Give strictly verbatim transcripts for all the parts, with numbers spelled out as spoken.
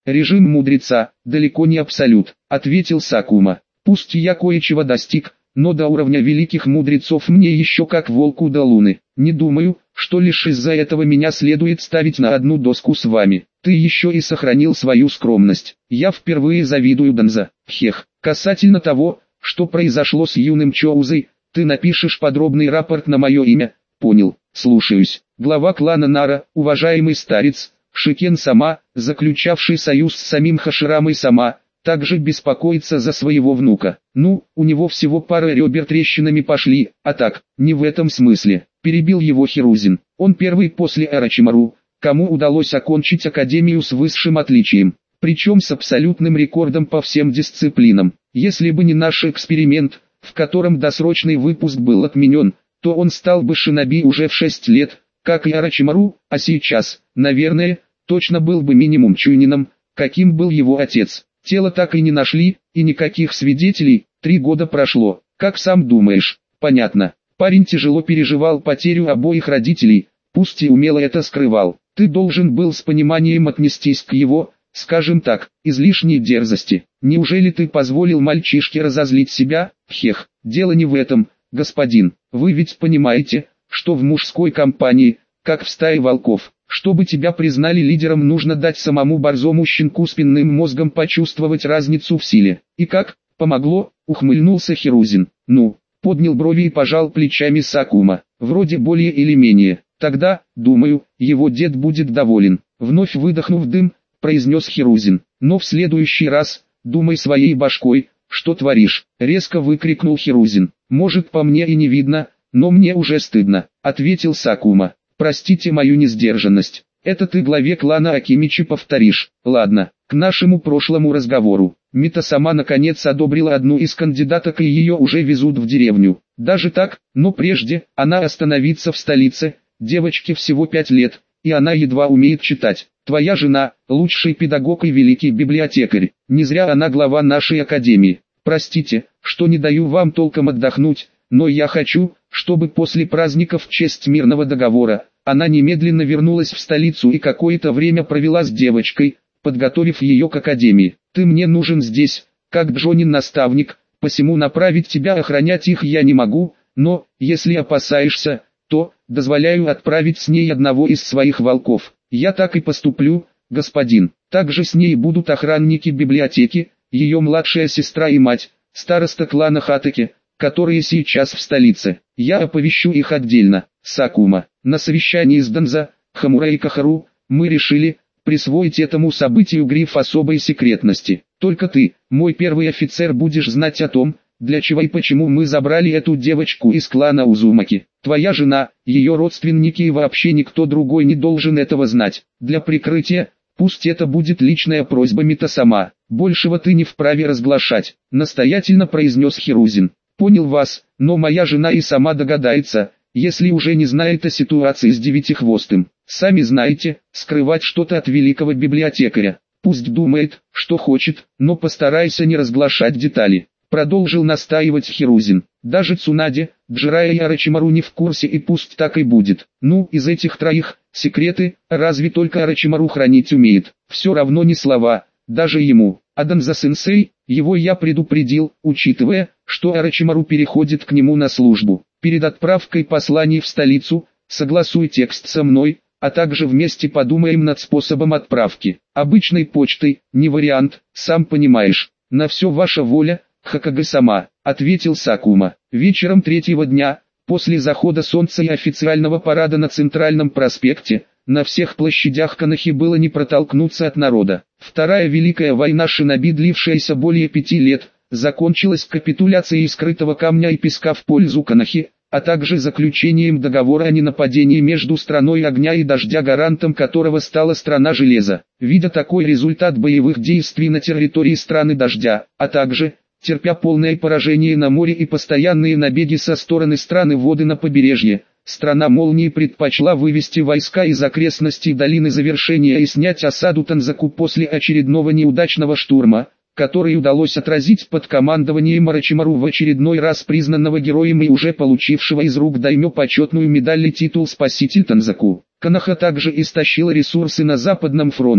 Режим мудреца, далеко не абсолют, ответил Сакума. Пусть я кое-чего достиг, но до уровня великих мудрецов мне еще как волку до луны. Не думаю, что лишь из-за этого меня следует ставить на одну доску с вами. Ты еще и сохранил свою скромность. Я впервые завидую Данза. Хех. Касательно того, что произошло с юным Чоузой, ты напишешь подробный рапорт на мое имя. Понял. Слушаюсь. Глава клана Нара, уважаемый старец, Шикен-сама, заключавший союз с самим Хаширамой-сама, также беспокоится за своего внука. Ну, у него всего пара ребер трещинами пошли, а так, не в этом смысле. Перебил его Хирузин. Он первый после Орочимару, кому удалось окончить академию с высшим отличием, причем с абсолютным рекордом по всем дисциплинам. Если бы не наш эксперимент, в котором досрочный выпуск был отменен, то он стал бы шиноби уже в шесть лет, как и Орочимару, а сейчас, наверное, точно был бы минимум чунином, каким был его отец. Тело так и не нашли, и никаких свидетелей. Три года прошло. Как сам думаешь? Понятно. Парень тяжело переживал потерю обоих родителей, пусть и умело это скрывал. Ты должен был с пониманием отнестись к его, скажем так, излишней дерзости. Неужели ты позволил мальчишке разозлить себя? Хех, дело не в этом, господин. Вы ведь понимаете, что в мужской компании, как в стае волков, чтобы тебя признали лидером, нужно дать самому борзому щенку спинным мозгом почувствовать разницу в силе. И как? Помогло? Ухмыльнулся Хирузин. Ну, поднял брови и пожал плечами Сакума. Вроде более или менее. Тогда, думаю, его дед будет доволен. Вновь выдохнув дым, произнес Хирузин. Но в следующий раз, думай своей башкой, что творишь. Резко выкрикнул Хирузин. Может, по мне и не видно, но мне уже стыдно, ответил Сакума. Простите мою несдержанность. Это ты главе клана Акимичи повторишь. Ладно, к нашему прошлому разговору. Мита сама наконец одобрила одну из кандидаток и ее уже везут в деревню. Даже так, но прежде, она остановится в столице. Девочке всего пять лет, и она едва умеет читать. Твоя жена, лучший педагог и великий библиотекарь. Не зря она глава нашей академии. Простите, что не даю вам толком отдохнуть, но я хочу, чтобы после праздников в честь мирного договора, она немедленно вернулась в столицу и какое-то время провела с девочкой, подготовив ее к академии. Ты мне нужен здесь, как Джонин наставник, посему направить тебя охранять их я не могу, но, если опасаешься, то, дозволяю отправить с ней одного из своих волков. Я так и поступлю, господин. Также с ней будут охранники библиотеки, ее младшая сестра и мать, староста клана Хатаки, которые сейчас в столице. Я оповещу их отдельно. Сакума. На совещании с Данза, Хамура и Кахару, мы решили присвоить этому событию гриф особой секретности. Только ты, мой первый офицер, будешь знать о том, для чего и почему мы забрали эту девочку из клана Узумаки. Твоя жена, ее родственники и вообще никто другой не должен этого знать. Для прикрытия, пусть это будет личная просьба Мита-сама. Большего ты не вправе разглашать, настоятельно произнес Хирузин. Понял вас, но моя жена и сама догадается, если уже не знает о ситуации с Девятихвостым. Сами знаете, скрывать что-то от великого библиотекаря. Пусть думает, что хочет, но постарайся не разглашать детали. Продолжил настаивать Хирузин. Даже Цунаде, Джирая и Орочимару не в курсе, и пусть так и будет. Ну, из этих троих, секреты, разве только Орочимару хранить умеет. Все равно не слова, даже ему. А Данза-сенсей, его я предупредил, учитывая, что Орочимару переходит к нему на службу. Перед отправкой посланий в столицу, согласуй текст со мной, а также вместе подумаем над способом отправки. Обычной почтой, не вариант, сам понимаешь. На все ваша воля, Хокаге-сама, ответил Сакума. Вечером третьего дня, после захода солнца и официального парада на центральном проспекте, на всех площадях Канахи было не протолкнуться от народа. Вторая Великая война шиноби, длившаяся более пяти лет, закончилась капитуляцией скрытого камня и песка в пользу Канахи, а также заключением договора о ненападении между страной огня и дождя, гарантом которого стала страна железа. Видя такой результат боевых действий на территории страны дождя, а также, терпя полное поражение на море и постоянные набеги со стороны страны воды на побережье, страна молнии предпочла вывести войска из окрестностей долины завершения и снять осаду Танзаку после очередного неудачного штурма, который удалось отразить под командованием Орочимару, в очередной раз признанного героем и уже получившего из рук даймё почетную медаль и титул «Спаситель Танзаку». Канаха также истощила ресурсы на Западном фронте,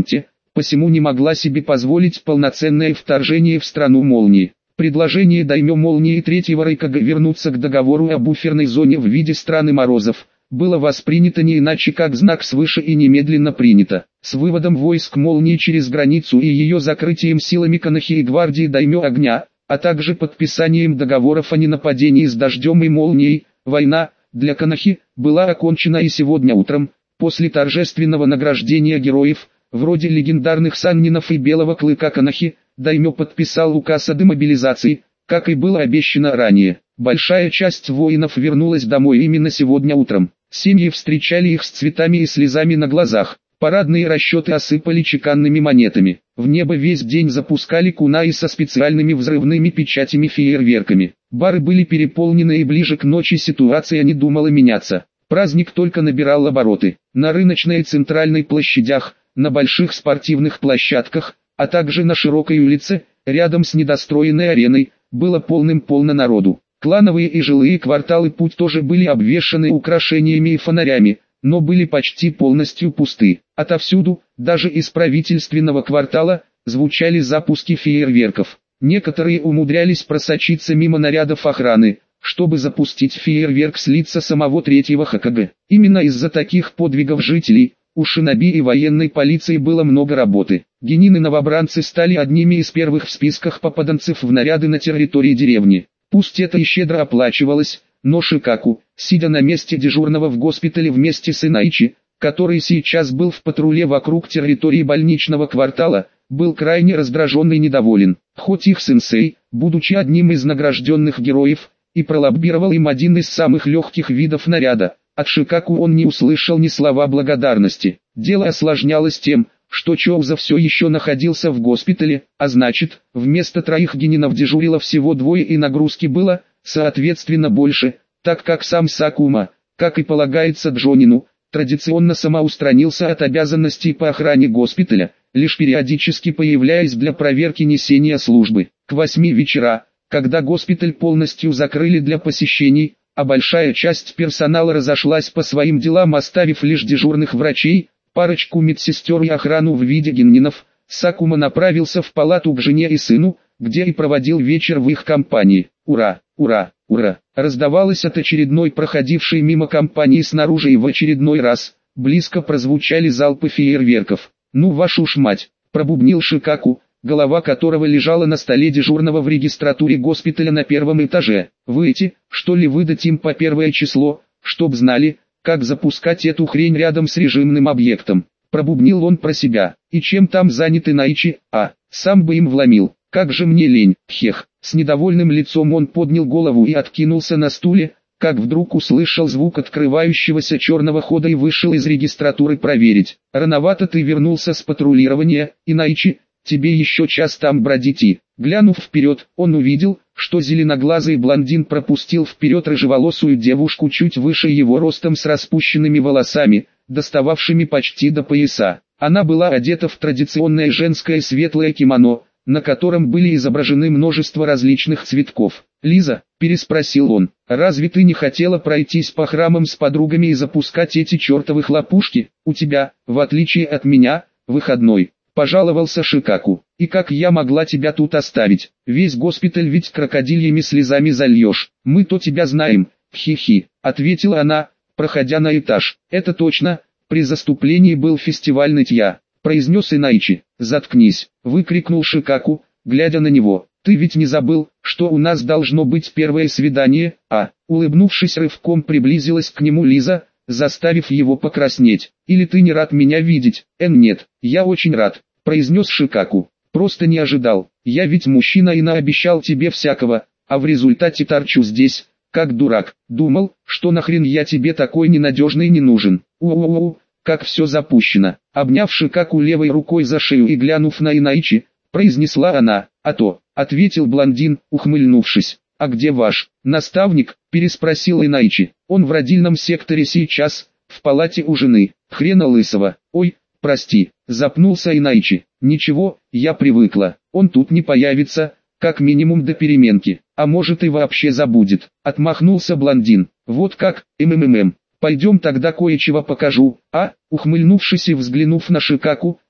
посему не могла себе позволить полноценное вторжение в страну молнии. Предложение даймё молнии третьего Рейкага вернуться к договору о буферной зоне в виде страны морозов было воспринято не иначе как знак свыше и немедленно принято. С выводом войск молнии через границу и ее закрытием силами Конохи и гвардии даймё огня, а также подписанием договоров о ненападении с дождем и молнией, война для Конохи была окончена и сегодня утром, после торжественного награждения героев, вроде легендарных Саннинов и Белого Клыка Конохи, даймё подписал указ о демобилизации, как и было обещано ранее. Большая часть воинов вернулась домой именно сегодня утром. Семьи встречали их с цветами и слезами на глазах. Парадные расчеты осыпали чеканными монетами. В небо весь день запускали кунаи со специальными взрывными печатями-фейерверками. Бары были переполнены и ближе к ночи ситуация не думала меняться. Праздник только набирал обороты. На рыночной и центральной площадях, на больших спортивных площадках, а также на широкой улице, рядом с недостроенной ареной, было полным-полно народу. Клановые и жилые кварталы путь тоже были обвешаны украшениями и фонарями, но были почти полностью пусты. Отовсюду, даже из правительственного квартала, звучали запуски фейерверков. Некоторые умудрялись просочиться мимо нарядов охраны, чтобы запустить фейерверк с лица самого третьего Хокаге. Именно из-за таких подвигов жителей, у шиноби и военной полиции было много работы. Генины-новобранцы стали одними из первых в списках попаданцев в наряды на территории деревни. Пусть это и щедро оплачивалось, но Шикаку, сидя на месте дежурного в госпитале вместе с Инаичи, который сейчас был в патруле вокруг территории больничного квартала, был крайне раздражен и недоволен. Хоть их сенсей, будучи одним из награжденных героев, и пролоббировал им один из самых легких видов наряда, от Шикаку он не услышал ни слова благодарности. Дело осложнялось тем, что Чоуза все еще находился в госпитале, а значит, вместо троих генинов дежурило всего двое и нагрузки было, соответственно, больше, так как сам Сакума, как и полагается Джонину, традиционно самоустранился от обязанностей по охране госпиталя, лишь периодически появляясь для проверки несения службы. К восьми вечера, когда госпиталь полностью закрыли для посещений, а большая часть персонала разошлась по своим делам, оставив лишь дежурных врачей, парочку медсестер и охрану в виде генинов, Сакума направился в палату к жене и сыну, где и проводил вечер в их компании. «Ура! Ура! Ура!» раздавалось от очередной проходившей мимо компании снаружи, и в очередной раз близко прозвучали залпы фейерверков. «Ну вашу ж мать!» – пробубнил Шикаку, голова которого лежала на столе дежурного в регистратуре госпиталя на первом этаже. «Выйти, что ли, выдать им по первое число, чтоб знали, как запускать эту хрень рядом с режимным объектом?» Пробубнил он про себя. «И чем там занят Инаичи? А, сам бы им вломил. Как же мне лень, хех». С недовольным лицом он поднял голову и откинулся на стуле, как вдруг услышал звук открывающегося черного хода и вышел из регистратуры проверить. «Рановато ты вернулся с патрулирования, Инаичи, тебе еще час там бродить и...» Глянув вперед, он увидел, что зеленоглазый блондин пропустил вперед рыжеволосую девушку чуть выше его ростом с распущенными волосами, достававшими почти до пояса. Она была одета в традиционное женское светлое кимоно, на котором были изображены множество различных цветков. «Лиза», – переспросил он, – «разве ты не хотела пройтись по храмам с подругами и запускать эти чертовы хлопушки? У тебя, в отличие от меня, выходной», – пожаловался Шикаку. «И как я могла тебя тут оставить? Весь госпиталь ведь крокодильями слезами зальешь. Мы-то тебя знаем, хи-хи», – ответила она, проходя на этаж. «Это точно, при заступлении был фестиваль нытья», – произнес Инаичи. «Заткнись», – выкрикнул Шикаку, глядя на него. «Ты ведь не забыл, что у нас должно быть первое свидание?» А, улыбнувшись, рывком приблизилась к нему Лиза, заставив его покраснеть. «Или ты не рад меня видеть?» «Эм, нет, я очень рад», – произнес Шикаку. «Просто не ожидал. Я ведь мужчина и наобещал тебе всякого, а в результате торчу здесь, как дурак. Думал, что нахрен я тебе такой ненадежный не нужен. У-у-у, как все запущено». Обняв Шикаку левой рукой за шею и глянув на Инаичи, произнесла она. «А то», — ответил блондин, ухмыльнувшись. «А где ваш наставник?» — переспросил Инаичи. «Он в родильном секторе сейчас, в палате у жены, хрена лысого». «Ой, прости», — запнулся Инаичи. «Ничего, я привыкла, он тут не появится, как минимум до переменки, а может и вообще забудет», — отмахнулся блондин. «Вот как, ммм, пойдем тогда кое-чего покажу». А, ухмыльнувшись и взглянув на Шикаку,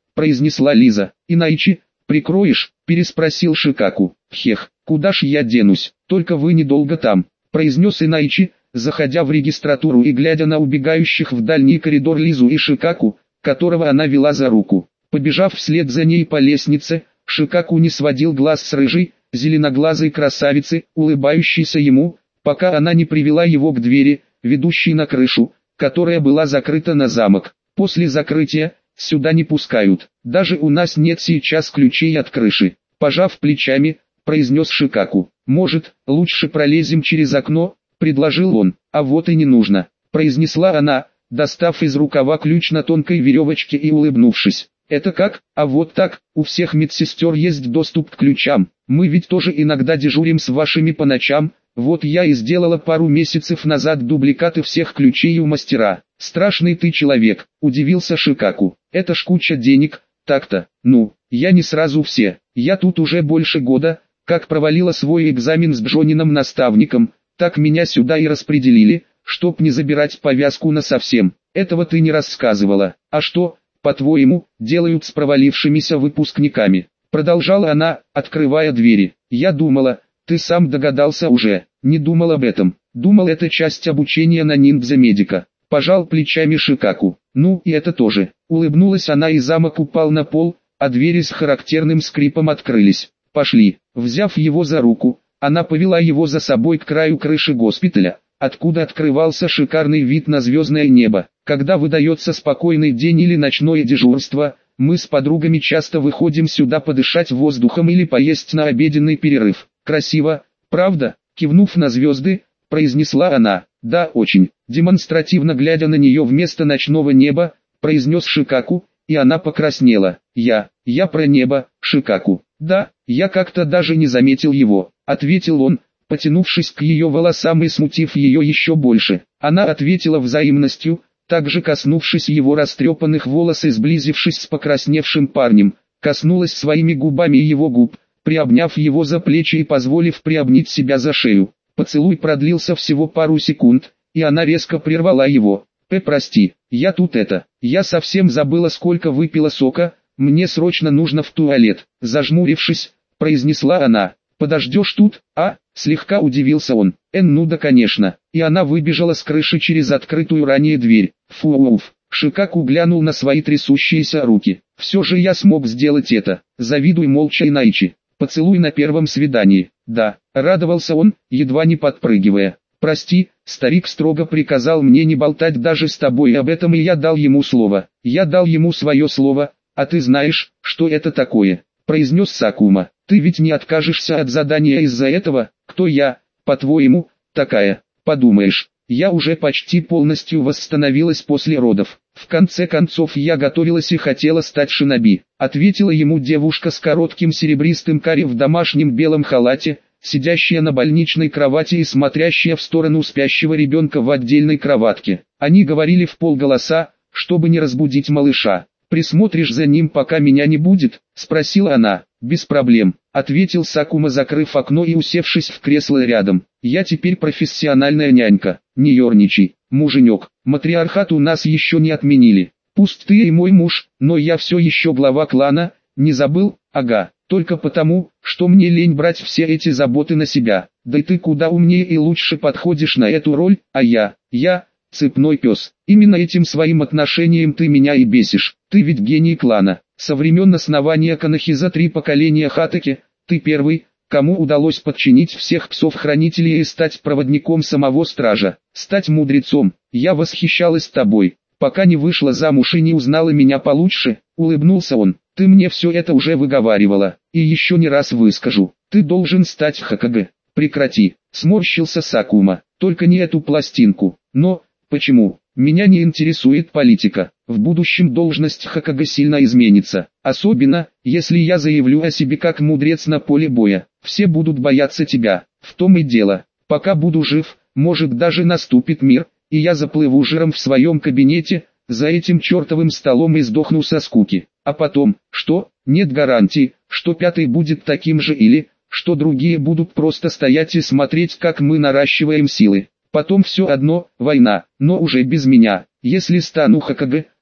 произнесла Лиза. Иначе, прикроешь, переспросил Шикаку. Хех, куда ж я денусь, только вы недолго там, произнес Инайчи, заходя в регистратуру и глядя на убегающих в дальний коридор Лизу и Шикаку, которого она вела за руку. Побежав вслед за ней по лестнице, Шикаку не сводил глаз с рыжей, зеленоглазой красавицы, улыбающейся ему, пока она не привела его к двери, ведущей на крышу, которая была закрыта на замок. После закрытия, сюда не пускают, даже у нас нет сейчас ключей от крыши. Пожав плечами, произнес Шикаку. Может, лучше пролезем через окно, предложил он. А вот и не нужно, произнесла она, достав из рукава ключ на тонкой веревочке и улыбнувшись. Это как? А вот так, у всех медсестер есть доступ к ключам, мы ведь тоже иногда дежурим с вашими по ночам, вот я и сделала пару месяцев назад дубликаты всех ключей у мастера. Страшный ты человек, удивился Шикаку. Это ж куча денег, так-то. Ну, я не сразу все, я тут уже больше года, как провалила свой экзамен с Джонином наставником, так меня сюда и распределили, чтоб не забирать повязку насовсем. Этого ты не рассказывала. А что, по-твоему, делают с провалившимися выпускниками? Продолжала она, открывая двери. Я думала, ты сам догадался уже. Не думал об этом. Думал, это часть обучения на ниндзя-медика. Пожал плечами Шикаку. Ну и это тоже. Улыбнулась она и замок упал на пол, а двери с характерным скрипом открылись. Пошли. Взяв его за руку, она повела его за собой к краю крыши госпиталя, откуда открывался шикарный вид на звездное небо. Когда выдается спокойный день или ночное дежурство, мы с подругами часто выходим сюда подышать воздухом или поесть на обеденный перерыв. Красиво, правда? Кивнув на звезды, произнесла она. Да, очень. Демонстративно глядя на нее вместо ночного неба, произнес Шикаку, и она покраснела. Я, я про небо, Шикаку. Да, я как-то даже не заметил его, ответил он, потянувшись к ее волосам и смутив ее еще больше. Она ответила взаимностью, также коснувшись его растрепанных волос и сблизившись с покрасневшим парнем, коснулась своими губами его губ, приобняв его за плечи и позволив приобнять себя за шею. Поцелуй продлился всего пару секунд, и она резко прервала его. «П, прости, я тут это, я совсем забыла, сколько выпила сока, мне срочно нужно в туалет», зажмурившись, произнесла она. «Подождешь тут, а?» Слегка удивился он. «Эн, ну да конечно». И она выбежала с крыши через открытую ранее дверь. Фу-уф. Шикаку глянул на свои трясущиеся руки. «Все же я смог сделать это. Завидуй молча Инайчи. Поцелуй на первом свидании». «Да», радовался он, едва не подпрыгивая. «Прости, старик строго приказал мне не болтать даже с тобой об этом, и я дал ему слово. Я дал ему свое слово, а ты знаешь, что это такое», произнес Сакума. «Ты ведь не откажешься от задания из-за этого? Кто я, по-твоему, такая? Подумаешь, я уже почти полностью восстановилась после родов. В конце концов я готовилась и хотела стать шиноби», ответила ему девушка с коротким серебристым каре в домашнем белом халате, сидящая на больничной кровати и смотрящая в сторону спящего ребенка в отдельной кроватке. Они говорили вполголоса, чтобы не разбудить малыша. «Присмотришь за ним, пока меня не будет?» – спросила она. «Без проблем», – ответил Сакума, закрыв окно и усевшись в кресло рядом. «Я теперь профессиональная нянька. Не ерничай, муженек, матриархат у нас еще не отменили. Пусть ты и мой муж, но я все еще глава клана, не забыл? Ага, только потому, что мне лень брать все эти заботы на себя. Да и ты куда умнее и лучше подходишь на эту роль, а я, я, цепной пес. Именно этим своим отношением ты меня и бесишь. Ты ведь гений клана. Со времен основания Канахиза три поколения Хатаки, ты первый, кому удалось подчинить всех псов-хранителей и стать проводником самого стража, стать мудрецом. Я восхищалась тобой, пока не вышла замуж и не узнала меня получше», улыбнулся он. «Ты мне все это уже выговаривала, и еще не раз выскажу. Ты должен стать Хокаге». «Прекрати», сморщился Сакума, «только не эту пластинку». «Но, почему? Меня не интересует политика. В будущем должность Хокаге сильно изменится, особенно, если я заявлю о себе как мудрец на поле боя. Все будут бояться тебя. В том и дело, пока буду жив, может даже наступит мир, и я заплыву жиром в своем кабинете, за этим чертовым столом и сдохну со скуки. А потом, что? Нет гарантии, что пятый будет таким же или, что другие будут просто стоять и смотреть, как мы наращиваем силы. Потом все одно, война, но уже без меня. Если стану Хокаге,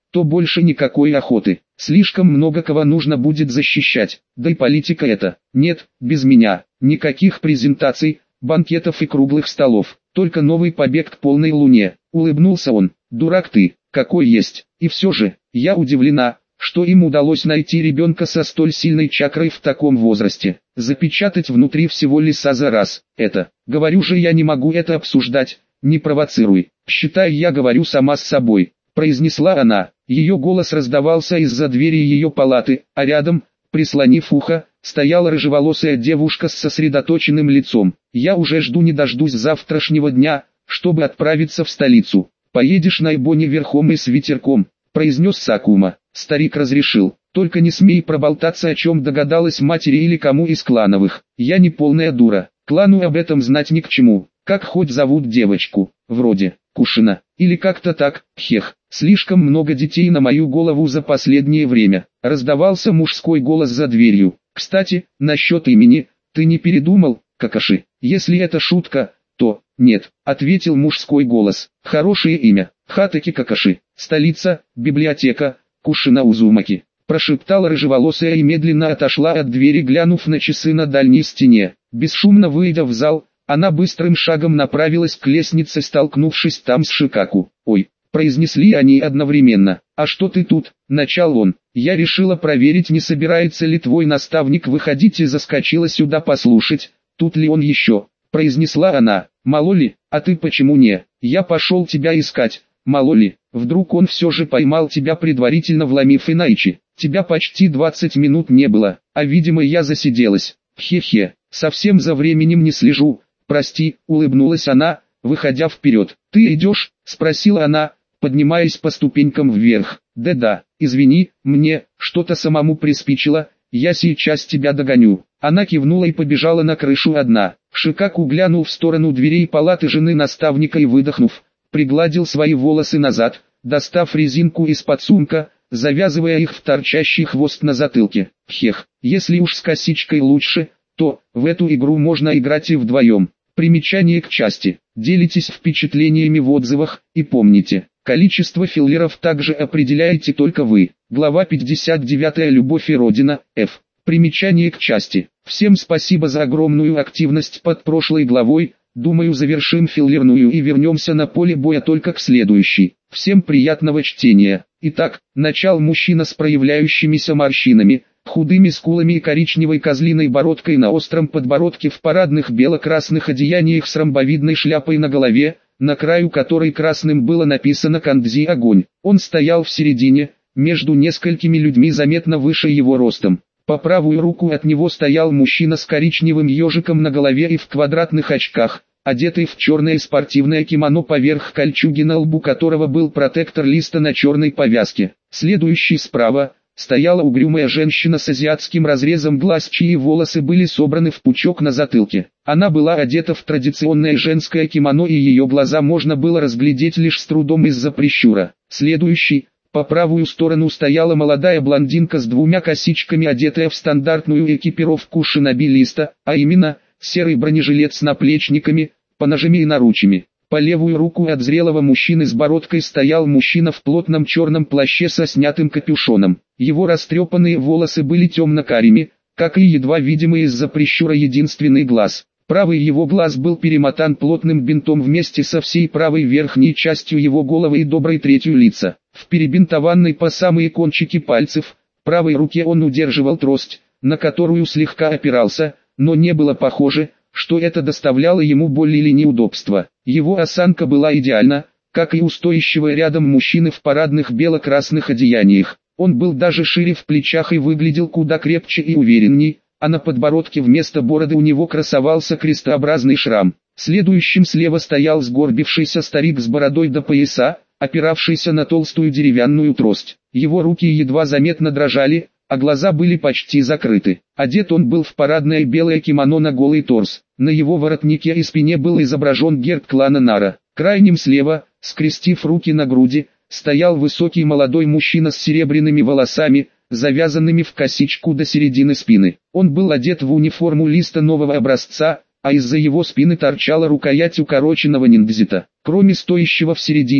то больше никакой охоты. Слишком много кого нужно будет защищать, да и политика это. Нет, без меня. Никаких презентаций, банкетов и круглых столов. Только новый побег к полной луне. Улыбнулся он. Дурак ты, какой есть. И все же, я удивлена, что им удалось найти ребенка со столь сильной чакрой в таком возрасте. Запечатать внутри всего леса за раз. Это, говорю же, я не могу это обсуждать. Не провоцируй. Считай, я говорю сама с собой, произнесла она. Ее голос раздавался из-за двери ее палаты, а рядом, прислонив ухо, стояла рыжеволосая девушка с сосредоточенным лицом. Я уже жду не дождусь завтрашнего дня, чтобы отправиться в столицу. Поедешь на Эбоне верхом и с ветерком, произнес Сакума. Старик разрешил. Только не смей проболтаться, о чем догадалась матери или кому из клановых. Я не полная дура. Клану об этом знать ни к чему. Как хоть зовут девочку? Вроде Кушина. Или как-то так. Хех. Слишком много детей на мою голову за последнее время. Раздавался мужской голос за дверью. Кстати, насчет имени, ты не передумал, Какаши? Если это шутка, то нет, ответил мужской голос. Хорошее имя. Хатаки Какаши. Столица, библиотека, Кушина Узумаки. Прошептала рыжеволосая и медленно отошла от двери, глянув на часы на дальней стене. Бесшумно выйдя в зал, она быстрым шагом направилась к лестнице, столкнувшись там с Шикаку. «Ой», произнесли они одновременно. «А что ты тут?» – начал он. «Я решила проверить, не собирается ли твой наставник выходить, и заскочила сюда послушать, тут ли он еще», – произнесла она. «Мало ли, а ты почему не? Я пошел тебя искать, мало ли, вдруг он все же поймал тебя, предварительно вломив иначе. Тебя почти двадцать минут не было, а видимо я засиделась. Хе-хе, совсем за временем не слежу. Прости», — улыбнулась она, выходя вперед. «Ты идешь?» — спросила она, поднимаясь по ступенькам вверх. «Да-да, извини, мне что-то самому приспичило, я сейчас тебя догоню». Она кивнула и побежала на крышу одна. Шикаку глянул в сторону дверей палаты жены наставника и, выдохнув, пригладил свои волосы назад, достав резинку из-под сумка, завязывая их в торчащий хвост на затылке. Хех, если уж с косичкой лучше, то в эту игру можно играть и вдвоем. Примечание к части. Делитесь впечатлениями в отзывах, и помните, количество филлеров также определяете только вы. Глава пятьдесят девять. Любовь и Родина, Ф. Примечание к части. Всем спасибо за огромную активность под прошлой главой. Думаю, завершим филлерную и вернемся на поле боя только к следующей. Всем приятного чтения. Итак, начал мужчина с проявляющимися морщинами, худыми скулами и коричневой козлиной бородкой на остром подбородке, в парадных бело-красных одеяниях с ромбовидной шляпой на голове, на краю которой красным было написано «Кандзи огонь». Он стоял в середине, между несколькими людьми заметно выше его ростом. По правую руку от него стоял мужчина с коричневым ежиком на голове и в квадратных очках, одетый в черное спортивное кимоно поверх кольчуги, на лбу которого был протектор листа на черной повязке. Следующий справа стояла угрюмая женщина с азиатским разрезом глаз, чьи волосы были собраны в пучок на затылке. Она была одета в традиционное женское кимоно, и ее глаза можно было разглядеть лишь с трудом из-за прищура. Следующий, по правую сторону, стояла молодая блондинка с двумя косичками, одетая в стандартную экипировку шиноби-листа, а именно, серый бронежилет с наплечниками, поножами и наручами. По левую руку от зрелого мужчины с бородкой стоял мужчина в плотном черном плаще со снятым капюшоном. Его растрепанные волосы были темно-карими, как и едва видимый из-за прищура единственный глаз. Правый его глаз был перемотан плотным бинтом вместе со всей правой верхней частью его головы и доброй третью лица. В перебинтованной по самые кончики пальцев, правой руке он удерживал трость, на которую слегка опирался, но не было похоже, что это доставляло ему боль или неудобства. Его осанка была идеальна, как и у стоящего рядом мужчины в парадных бело-красных одеяниях. Он был даже шире в плечах и выглядел куда крепче и уверенней, а на подбородке вместо бороды у него красовался крестообразный шрам. Следующим слева стоял сгорбившийся старик с бородой до пояса, опиравшийся на толстую деревянную трость. Его руки едва заметно дрожали, а глаза были почти закрыты. Одет он был в парадное белое кимоно на голый торс. На его воротнике и спине был изображен герб клана Нара. Крайним слева, скрестив руки на груди, стоял высокий молодой мужчина с серебряными волосами, завязанными в косичку до середины спины. Он был одет в униформу листа нового образца, а из-за его спины торчала рукоять укороченного ниндзита. Кроме стоящего в середине,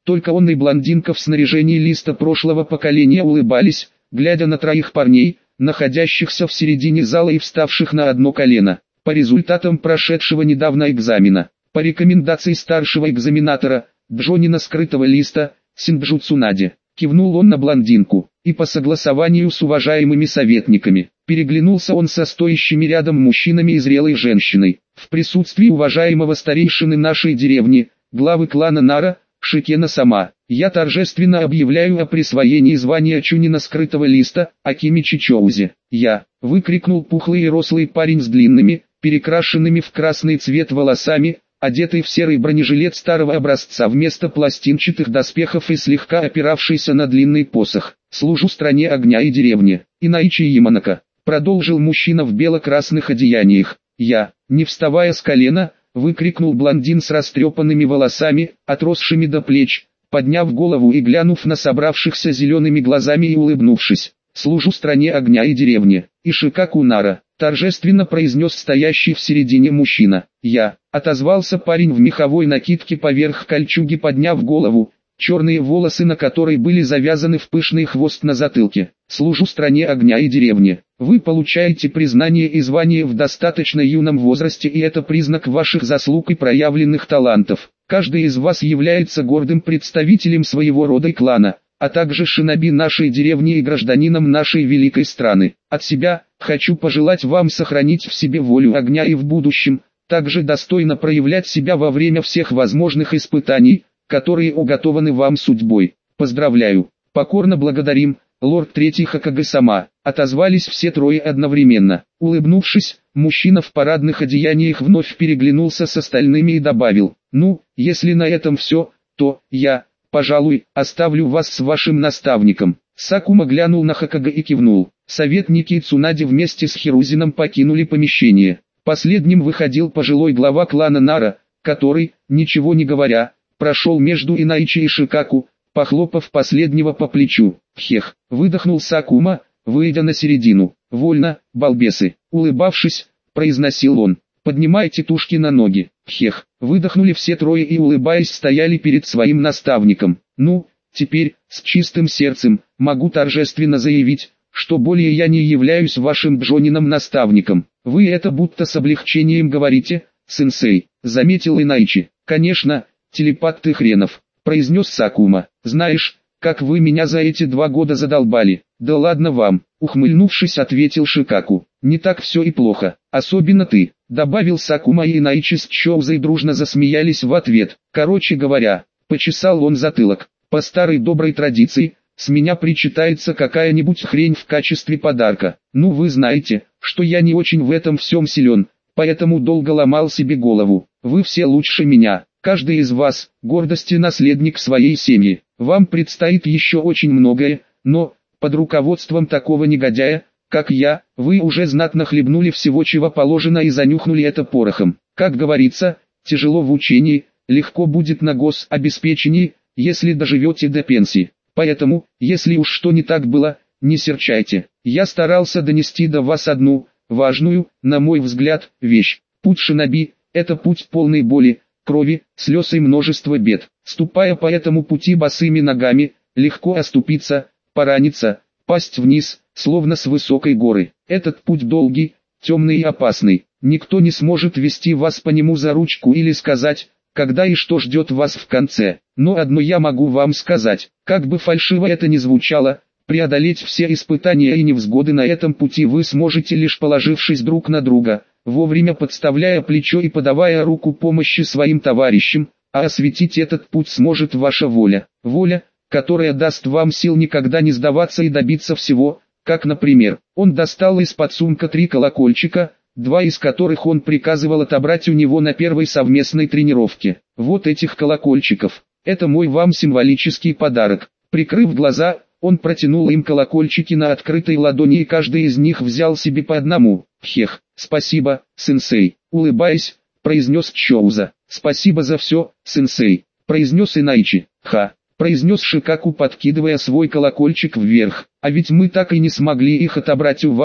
Только он и блондинка в снаряжении листа прошлого поколения улыбались, глядя на троих парней, находящихся в середине зала и вставших на одно колено. По результатам прошедшего недавно экзамена, по рекомендации старшего экзаменатора, Джонина скрытого листа, Синджу Цунаде, кивнул он на блондинку, и по согласованию с уважаемыми советниками, переглянулся он со стоящими рядом мужчинами и зрелой женщиной, в присутствии уважаемого старейшины нашей деревни, главы клана Нара, Шикена Сама. Я торжественно объявляю о присвоении звания Чунина скрытого листа, Акими Чичоузе. Я, выкрикнул пухлый и рослый парень с длинными, перекрашенными в красный цвет волосами, одетый в серый бронежилет старого образца вместо пластинчатых доспехов и слегка опиравшийся на длинный посох. Служу стране огня и деревне. Инаичи Яманака, продолжил мужчина в бело-красных одеяниях. Я, не вставая с колена, выкрикнул блондин с растрепанными волосами, отросшими до плеч, подняв голову и глянув на собравшихся зелеными глазами и улыбнувшись. «Служу стране огня и деревне, Ишикаку Нара», торжественно произнес стоящий в середине мужчина. «Я», отозвался парень в меховой накидке поверх кольчуги, подняв голову, черные волосы на которой были завязаны в пышный хвост на затылке. «Служу стране огня и деревне. Вы получаете признание и звание в достаточно юном возрасте, и это признак ваших заслуг и проявленных талантов. Каждый из вас является гордым представителем своего рода и клана, а также шиноби нашей деревни и гражданином нашей великой страны. От себя, хочу пожелать вам сохранить в себе волю огня и в будущем, также достойно проявлять себя во время всех возможных испытаний, которые уготованы вам судьбой. Поздравляю, покорно благодарим, лорд Третий Хокаге-сама», отозвались все трое одновременно. Улыбнувшись, мужчина в парадных одеяниях вновь переглянулся с остальными и добавил: «Ну, если на этом все, то, я, пожалуй, оставлю вас с вашим наставником». Сакума глянул на Хокаге и кивнул. Советники Цунаде вместе с Хирузином покинули помещение. Последним выходил пожилой глава клана Нара, который, ничего не говоря, прошел между Инаичи и Шикаку, похлопав последнего по плечу. «Хех», выдохнул Сакума, выйдя на середину. «Вольно, балбесы», улыбавшись, произносил он. «Поднимайте тушки на ноги». «Хех», выдохнули все трое и, улыбаясь, стояли перед своим наставником. «Ну, теперь, с чистым сердцем, могу торжественно заявить, что более я не являюсь вашим Джонином наставником». «Вы это будто с облегчением говорите, сенсей», заметил Инаичи. «Конечно, телепат ты хренов», произнес Сакума. «Знаешь, как вы меня за эти два года задолбали». «Да ладно вам», ухмыльнувшись, ответил Шикаку. «Не так все и плохо, особенно ты», добавил Сакума, и Инаичи с Чоузой дружно засмеялись в ответ. «Короче говоря», почесал он затылок, «по старой доброй традиции, с меня причитается какая-нибудь хрень в качестве подарка. Ну вы знаете, что я не очень в этом всем силен, поэтому долго ломал себе голову. Вы все лучше меня. Каждый из вас – гордость и наследник своей семьи. Вам предстоит еще очень многое, но, под руководством такого негодяя, как я, вы уже знатно хлебнули всего, чего положено, и занюхнули это порохом. Как говорится, тяжело в учении, легко будет на гособеспечении, если доживете до пенсии. Поэтому, если уж что не так было, не серчайте. Я старался донести до вас одну, важную, на мой взгляд, вещь. Путь шиноби – это путь полной боли, крови, слез и множества бед. Ступая по этому пути босыми ногами, легко оступиться, пораниться, пасть вниз, словно с высокой горы. Этот путь долгий, темный и опасный. Никто не сможет вести вас по нему за ручку или сказать, когда и что ждет вас в конце. Но одно я могу вам сказать, как бы фальшиво это ни звучало, преодолеть все испытания и невзгоды на этом пути вы сможете, лишь положившись друг на друга, вовремя подставляя плечо и подавая руку помощи своим товарищам, а осветить этот путь сможет ваша воля. Воля, которая даст вам сил никогда не сдаваться и добиться всего, как, например, он достал из-под сумка три колокольчика, два из которых он приказывал отобрать у него на первой совместной тренировке. Вот этих колокольчиков. Это мой вам символический подарок. Прикрыв глаза, он протянул им колокольчики на открытой ладони, и каждый из них взял себе по одному. «Хех, спасибо, сенсей», улыбаясь, произнес Чоуза. «Спасибо за все, сенсей», произнес Инаичи. «Ха», произнес Шикаку, подкидывая свой колокольчик вверх. «А ведь мы так и не смогли их отобрать у вас,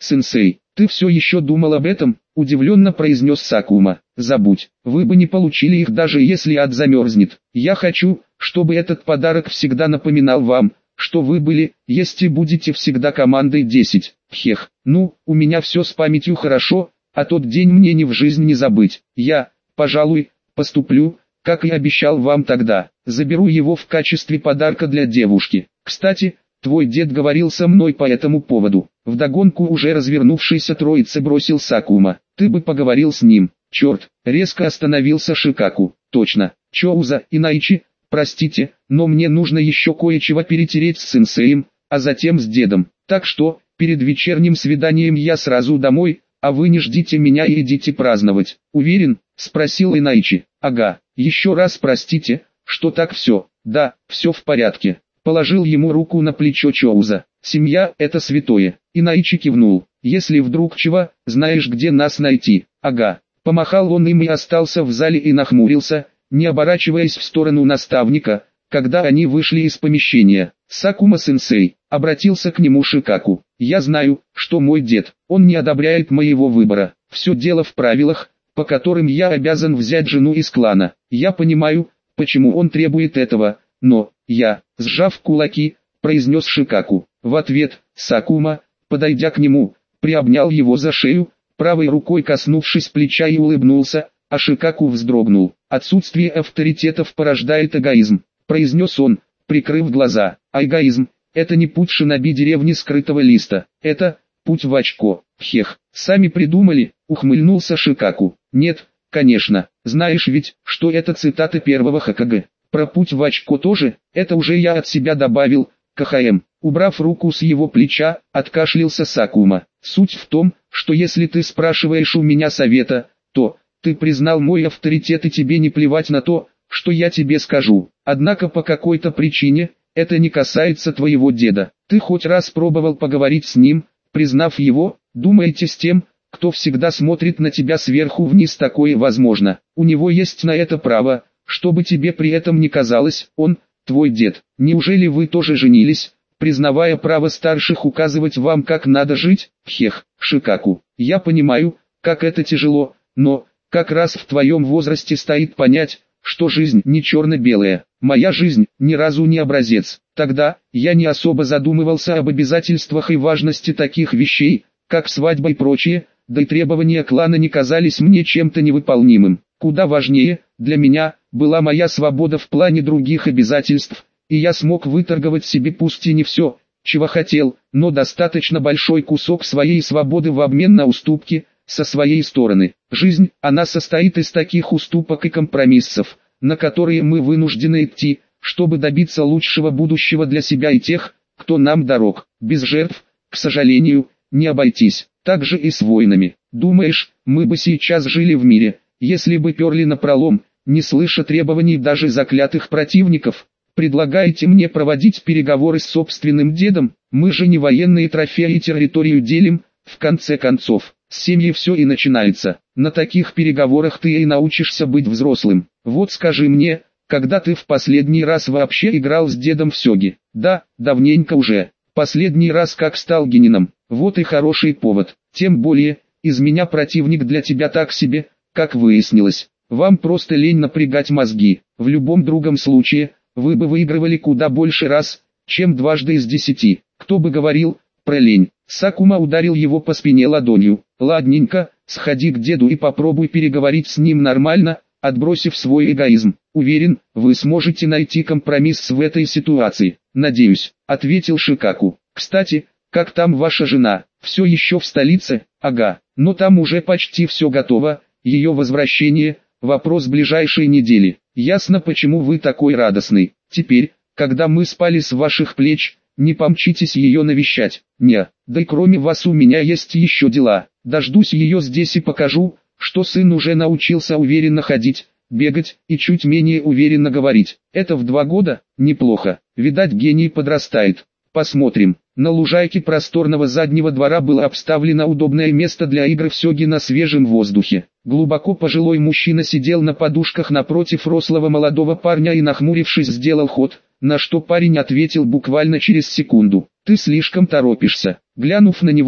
сенсей, ты все еще думал об этом? Удивленно произнес Сакума. Забудь, вы бы не получили их даже если ад замерзнет. Я хочу, чтобы этот подарок всегда напоминал вам, что вы были, есть и будете всегда командой десять. Хех, ну, у меня все с памятью хорошо, а тот день мне ни в жизнь не забыть. Я, пожалуй, поступлю, как и обещал вам тогда. Заберу его в качестве подарка для девушки. Кстати, твой дед говорил со мной по этому поводу. Вдогонку уже развернувшейся троице бросил Сакума. Ты бы поговорил с ним. Черт, резко остановился Шикаку. Точно, Чоуза и Найчи, простите, но мне нужно еще кое-чего перетереть с сенсеем, а затем с дедом. Так что, перед вечерним свиданием я сразу домой, а вы не ждите меня и идите праздновать. Уверен? Спросил Инайчи. Ага, еще раз простите, что так все. Да, все в порядке. Положил ему руку на плечо Чоуза. Семья – это святое. Инайчи кивнул. Если вдруг чего, знаешь где нас найти. Ага. Помахал он им и остался в зале и нахмурился, не оборачиваясь в сторону наставника, когда они вышли из помещения. Сакума-сенсей, обратился к нему Шикаку. Я знаю, что мой дед, он не одобряет моего выбора. Все дело в правилах, по которым я обязан взять жену из клана. Я понимаю, почему он требует этого, но, я, сжав кулаки, произнес Шикаку. В ответ, Сакума, подойдя к нему, приобнял его за шею, правой рукой коснувшись плеча и улыбнулся, а Шикаку вздрогнул. Отсутствие авторитетов порождает эгоизм, произнес он, прикрыв глаза. А эгоизм – это не путь шиноби деревни скрытого листа, это путь в очко. Хех, сами придумали, ухмыльнулся Шикаку. Нет, конечно, знаешь ведь, что это цитаты первого Хокаге. Про путь в очко тоже, это уже я от себя добавил, КХМ. Убрав руку с его плеча, откашлялся Сакума. Суть в том, что если ты спрашиваешь у меня совета, то, ты признал мой авторитет и тебе не плевать на то, что я тебе скажу. Однако по какой-то причине, это не касается твоего деда. Ты хоть раз пробовал поговорить с ним, признав его, думаете с тем, кто всегда смотрит на тебя сверху вниз, такое возможно. У него есть на это право, чтобы тебе при этом не казалось, он, твой дед. Неужели вы тоже женились, признавая право старших указывать вам, как надо жить? Хех, Шикаку, я понимаю, как это тяжело, но, как раз в твоем возрасте стоит понять, что жизнь не черно-белая. Моя жизнь ни разу не образец. Тогда, я не особо задумывался об обязательствах и важности таких вещей, как свадьба и прочее, да и требования клана не казались мне чем-то невыполнимым. Куда важнее, для меня, была моя свобода в плане других обязательств, и я смог выторговать себе пусть и не все, чего хотел, но достаточно большой кусок своей свободы в обмен на уступки, со своей стороны. Жизнь, она состоит из таких уступок и компромиссов, на которые мы вынуждены идти, чтобы добиться лучшего будущего для себя и тех, кто нам дорог. Без жертв, к сожалению, не обойтись. Так же и с войнами. Думаешь, мы бы сейчас жили в мире, если бы перли напролом, не слыша требований даже заклятых противников? Предлагаете мне проводить переговоры с собственным дедом? Мы же не военные трофеи, территорию делим, в конце концов. С семьи все и начинается. На таких переговорах ты и научишься быть взрослым. Вот скажи мне, когда ты в последний раз вообще играл с дедом в сёги? Да, давненько уже. Последний раз как стал генином. Вот и хороший повод. Тем более, из меня противник для тебя так себе, как выяснилось. Вам просто лень напрягать мозги. В любом другом случае, вы бы выигрывали куда больше раз, чем дважды из десяти. Кто бы говорил про лень? Сакума ударил его по спине ладонью. Ладненько, сходи к деду и попробуй переговорить с ним нормально, отбросив свой эгоизм. Уверен, вы сможете найти компромисс в этой ситуации. Надеюсь, ответил Шикаку. Кстати, как там ваша жена? Все еще в столице? Ага, но там уже почти все готово. Ее возвращение – вопрос ближайшей недели. Ясно, почему вы такой радостный. Теперь, когда мы спали с ваших плеч, не помчитесь ее навещать. Не, да и кроме вас у меня есть еще дела. Дождусь ее здесь и покажу, что сын уже научился уверенно ходить, бегать и чуть менее уверенно говорить. Это в два года? Неплохо. Видать, гений подрастает. Посмотрим. На лужайке просторного заднего двора было обставлено удобное место для игр в сёги на свежем воздухе. Глубоко пожилой мужчина сидел на подушках напротив рослого молодого парня и, нахмурившись, сделал ход, на что парень ответил буквально через секунду. «Ты слишком торопишься». Глянув на него,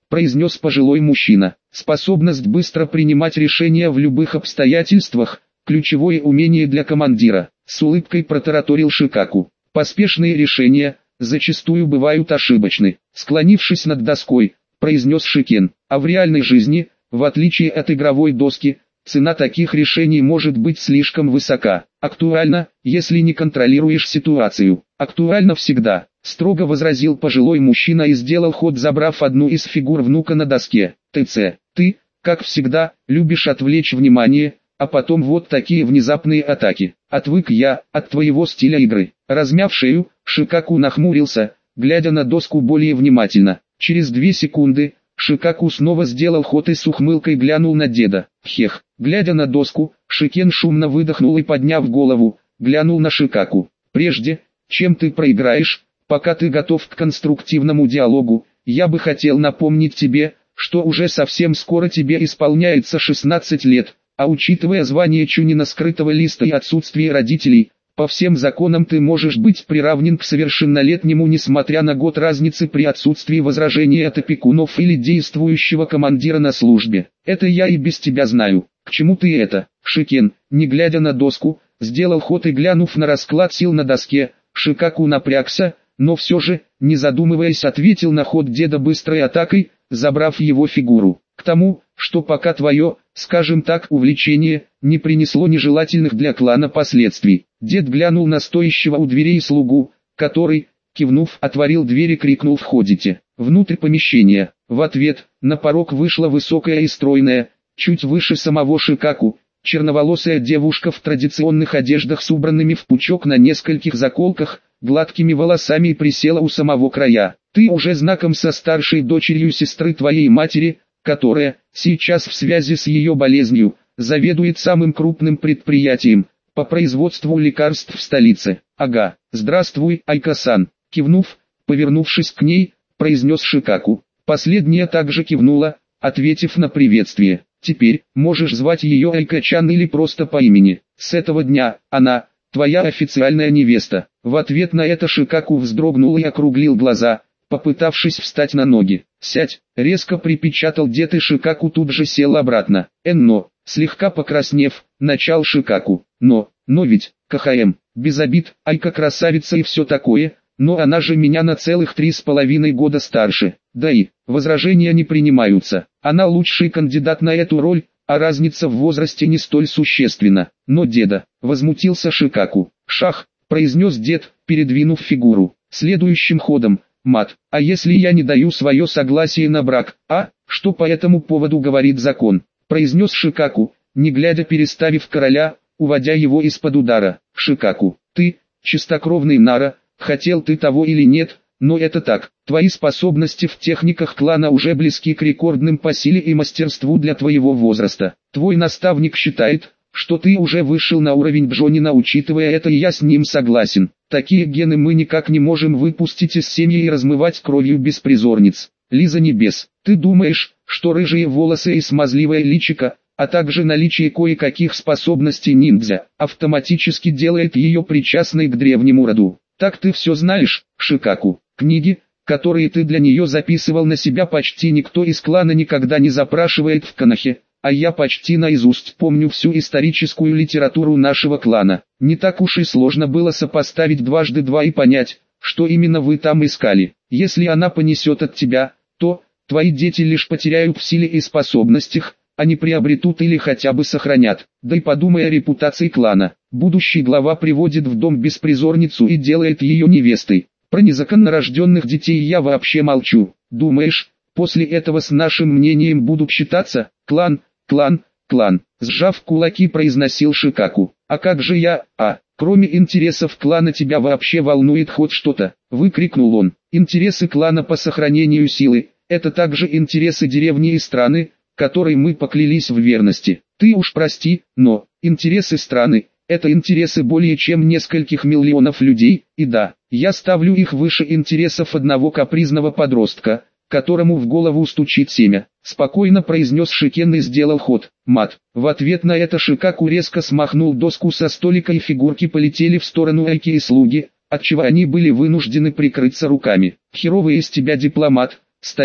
произнес пожилой мужчина. Способность быстро принимать решения в любых обстоятельствах – ключевое умение для командира. С улыбкой протараторил Шикаку. Поспешные решения зачастую бывают ошибочны. Склонившись над доской, произнес Шикен. А в реальной жизни, в отличие от игровой доски, цена таких решений может быть слишком высока. Актуально, если не контролируешь ситуацию. Актуально всегда, строго возразил пожилой мужчина и сделал ход, забрав одну из фигур внука на доске. ТЦ, ты, как всегда, любишь отвлечь внимание, а потом вот такие внезапные атаки. Отвык я от твоего стиля игры. Размяв шею, Шикаку нахмурился, глядя на доску более внимательно. Через две секунды, Шикаку снова сделал ход и с ухмылкой глянул на деда. Хех. Глядя на доску, Шикен шумно выдохнул и, подняв голову, глянул на Шикаку. Прежде, чем ты проиграешь, пока ты готов к конструктивному диалогу, я бы хотел напомнить тебе, что уже совсем скоро тебе исполняется шестнадцать лет, а учитывая звание Чунина скрытого листа и отсутствие родителей, по всем законам ты можешь быть приравнен к совершеннолетнему, несмотря на год разницы при отсутствии возражений от опекунов или действующего командира на службе. Это я и без тебя знаю. К чему ты это? Шикен, не глядя на доску, сделал ход и, глянув на расклад сил на доске, Шикаку напрягся, но все же, не задумываясь, ответил на ход деда быстрой атакой, забрав его фигуру. К тому, что пока твое, скажем так, увлечение, не принесло нежелательных для клана последствий. Дед глянул на стоящего у дверей слугу, который, кивнув, отворил дверь и крикнул: «Входите». Внутрь помещения, в ответ, на порог вышла высокая и стройная, чуть выше самого Шикаку, черноволосая девушка в традиционных одеждах с убранными в пучок на нескольких заколках, гладкими волосами, и присела у самого края. «Ты уже знаком со старшей дочерью сестры твоей матери, которая, сейчас в связи с ее болезнью, заведует самым крупным предприятием по производству лекарств в столице». «Ага, здравствуй, Айка-сан», кивнув, повернувшись к ней, произнес Шикаку. Последняя также кивнула, ответив на приветствие. «Теперь, можешь звать ее Айка-чан или просто по имени. С этого дня, она, твоя официальная невеста». В ответ на это Шикаку вздрогнул и округлил глаза, попытавшись встать на ноги. «Сядь», резко припечатал дед, и Шикаку тут же сел обратно. «Энно», слегка покраснев, начал Шикаку. «Но, но ведь, КХМ, без обид, Айка красавица и все такое, но она же меня на целых три с половиной года старше. Да и, возражения не принимаются. Она лучший кандидат на эту роль, а разница в возрасте не столь существенна». «Но деда», возмутился Шикаку. «Шах», произнес дед, передвинув фигуру. «Следующим ходом, мат, а если я не даю свое согласие на брак, а, что по этому поводу говорит закон?» произнес Шикаку, не глядя переставив короля, уводя его из-под удара. «Шикаку, ты, чистокровный Нара, хотел ты того или нет, но это так. Твои способности в техниках клана уже близки к рекордным по силе и мастерству для твоего возраста. Твой наставник считает, что ты уже вышел на уровень Бжонина, учитывая это, и я с ним согласен. Такие гены мы никак не можем выпустить из семьи и размывать кровью беспризорниц. Лиза небес, ты думаешь, что рыжие волосы и смазливое личико, а также наличие кое-каких способностей ниндзя, автоматически делает ее причастной к древнему роду? Так ты все знаешь, Шикаку. Книги, которые ты для нее записывал на себя, почти никто из клана никогда не запрашивает в Канахе, а я почти наизусть помню всю историческую литературу нашего клана. Не так уж и сложно было сопоставить дважды два и понять, что именно вы там искали. Если она понесет от тебя, то твои дети лишь потеряют в силе и способностях, они приобретут или хотя бы сохранят. Да и подумай о репутации клана. Будущий глава приводит в дом беспризорницу и делает ее невестой. Про незаконно рожденных детей я вообще молчу. Думаешь, после этого с нашим мнением будут считаться? Клан, клан, клан. Сжав кулаки, произносил Шикаку. А как же я, а, кроме интересов клана тебя вообще волнует хоть что-то? Выкрикнул он. Интересы клана по сохранению силы, это также интересы деревни и страны, которой мы поклялись в верности. Ты уж прости, но интересы страны – это интересы более чем нескольких миллионов людей, и да, я ставлю их выше интересов одного капризного подростка, которому в голову стучит семя. Спокойно произнес Шикен и сделал ход. Мат. В ответ на это Шикаку резко смахнул доску со столика, и фигурки полетели в сторону Айки и слуги, отчего они были вынуждены прикрыться руками. Херовый из тебя дипломат, старик.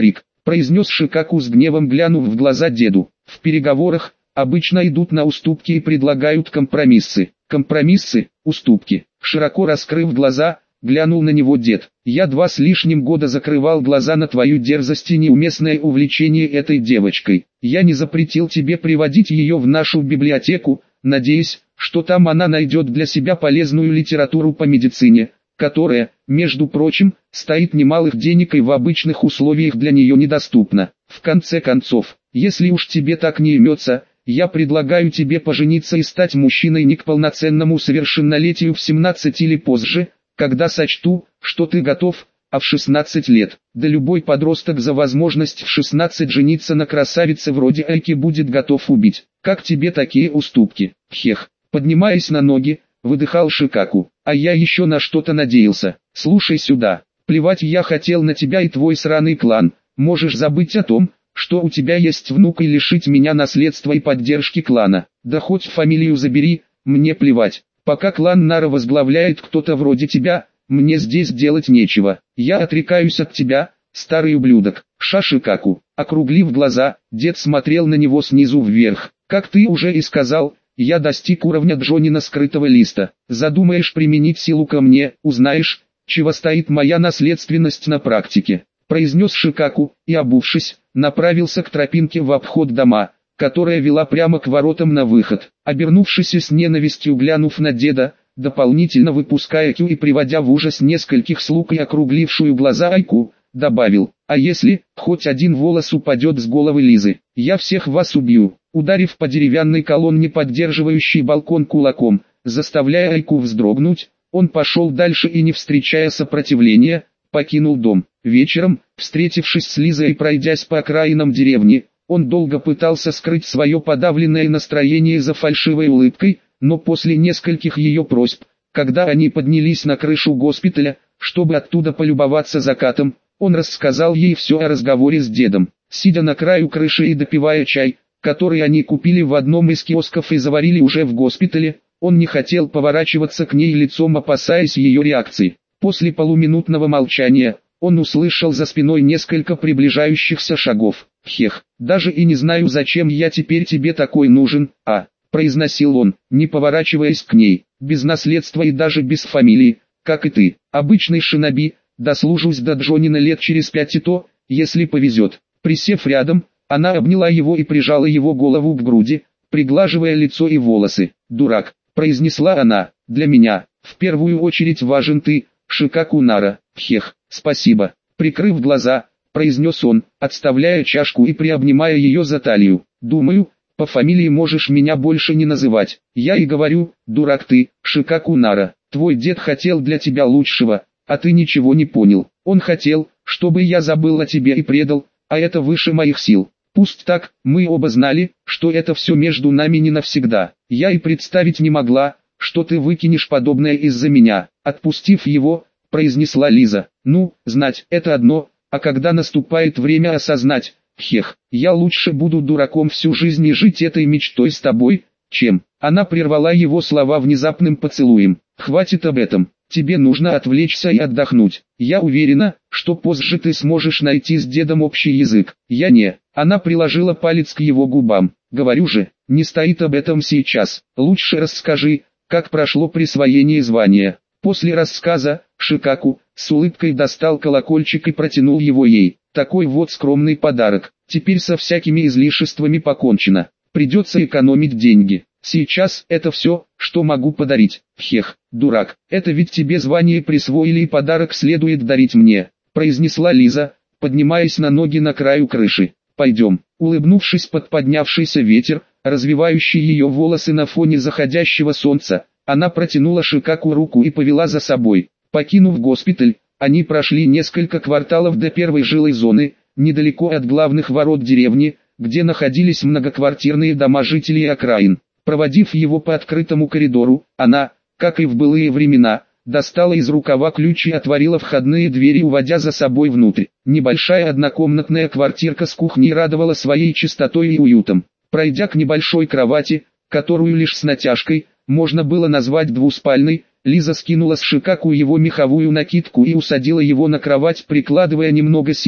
произнес Шикаку с гневом, глянув в глаза деду. В переговорах обычно идут на уступки и предлагают компромиссы. Компромиссы, уступки. Широко раскрыв глаза, глянул на него дед. Я два с лишним года закрывал глаза на твою дерзость и неуместное увлечение этой девочкой. Я не запретил тебе приводить ее в нашу библиотеку, надеясь, что там она найдет для себя полезную литературу по медицине, которая, между прочим, стоит немалых денег и в обычных условиях для нее недоступна. В конце концов, если уж тебе так не имется, я предлагаю тебе пожениться и стать мужчиной не к полноценному совершеннолетию в семнадцать или позже, когда сочту, что ты готов, а в шестнадцать лет. Да любой подросток за возможность в шестнадцать жениться на красавице вроде Айки будет готов убить. Как тебе такие уступки? Хех. Поднимаясь на ноги, выдыхал Шикаку. А я еще на что-то надеялся. Слушай сюда. Плевать я хотел на тебя и твой сраный клан. Можешь забыть о том, что у тебя есть внук, и лишить меня наследства и поддержки клана. Да хоть фамилию забери, мне плевать. Пока клан Нара возглавляет кто-то вроде тебя, мне здесь делать нечего. Я отрекаюсь от тебя, старый ублюдок. Шашикаку. Округлив глаза, дед смотрел на него снизу вверх. Как ты уже и сказал, я достиг уровня Джонина скрытого листа. Задумаешь применить силу ко мне, узнаешь, чего стоит моя наследственность на практике. Произнес Шикаку, и обувшись, направился к тропинке в обход дома, которая вела прямо к воротам на выход. Обернувшись и с ненавистью глянув на деда, дополнительно выпуская кю и приводя в ужас нескольких слуг и округлившую глаза Айку, добавил: а если хоть один волос упадет с головы Лизы, я всех вас убью. Ударив по деревянной колонне, поддерживающей балкон, кулаком, заставляя Айку вздрогнуть, он пошел дальше и, не встречая сопротивления, покинул дом. Вечером, встретившись с Лизой и пройдясь по окраинам деревни, он долго пытался скрыть свое подавленное настроение за фальшивой улыбкой, но после нескольких ее просьб, когда они поднялись на крышу госпиталя, чтобы оттуда полюбоваться закатом, он рассказал ей все о разговоре с дедом. Сидя на краю крыши и допивая чай, который они купили в одном из киосков и заварили уже в госпитале, он не хотел поворачиваться к ней лицом, опасаясь ее реакции. После полуминутного молчания, он услышал за спиной несколько приближающихся шагов. «Хех, даже и не знаю, зачем я теперь тебе такой нужен, а...» произносил он, не поворачиваясь к ней, «без наследства и даже без фамилии, как и ты, обычный шиноби, дослужусь до Джонина лет через пять и то, если повезет». Присев рядом, она обняла его и прижала его голову к груди, приглаживая лицо и волосы. «Дурак», произнесла она, «для меня, в первую очередь важен ты, Шикаку Нара». «Хех, спасибо», прикрыв глаза, произнес он, отставляя чашку и приобнимая ее за талию. «Думаю, по фамилии можешь меня больше не называть. Я и говорю, дурак ты, Шикаку Нара. Твой дед хотел для тебя лучшего, а ты ничего не понял. Он хотел, чтобы я забыл о тебе и предал, а это выше моих сил. Пусть так, мы оба знали, что это все между нами не навсегда. Я и представить не могла, что ты выкинешь подобное из-за меня». Отпустив его, произнесла Лиза: «Ну, знать это одно, а когда наступает время осознать, хех, я лучше буду дураком всю жизнь и жить этой мечтой с тобой, чем...» Она прервала его слова внезапным поцелуем. «Хватит об этом, тебе нужно отвлечься и отдохнуть. Я уверена, что позже ты сможешь найти с дедом общий язык. Я не...» Она приложила палец к его губам. «Говорю же, не стоит об этом сейчас. Лучше расскажи, как прошло присвоение звания». После рассказа, Шикаку, с улыбкой достал колокольчик и протянул его ей. «Такой вот скромный подарок. Теперь со всякими излишествами покончено. Придется экономить деньги. Сейчас это все, что могу подарить». «Хех, дурак, это ведь тебе звание присвоили и подарок следует дарить мне», произнесла Лиза, поднимаясь на ноги на краю крыши. «Пойдем». Улыбнувшись под поднявшийся ветер, развивающий ее волосы на фоне заходящего солнца, она протянула Шикаку руку и повела за собой. Покинув госпиталь, они прошли несколько кварталов до первой жилой зоны, недалеко от главных ворот деревни, где находились многоквартирные дома жителей окраин. Проводив его по открытому коридору, она, как и в былые времена, достала из рукава ключ и отворила входные двери, уводя за собой внутрь. Небольшая однокомнатная квартирка с кухней радовала своей чистотой и уютом. Пройдя к небольшой кровати, которую лишь с натяжкой можно было назвать двуспальной, Лиза скинула с Шикаку его меховую накидку и усадила его на кровать, прикладывая немного силы.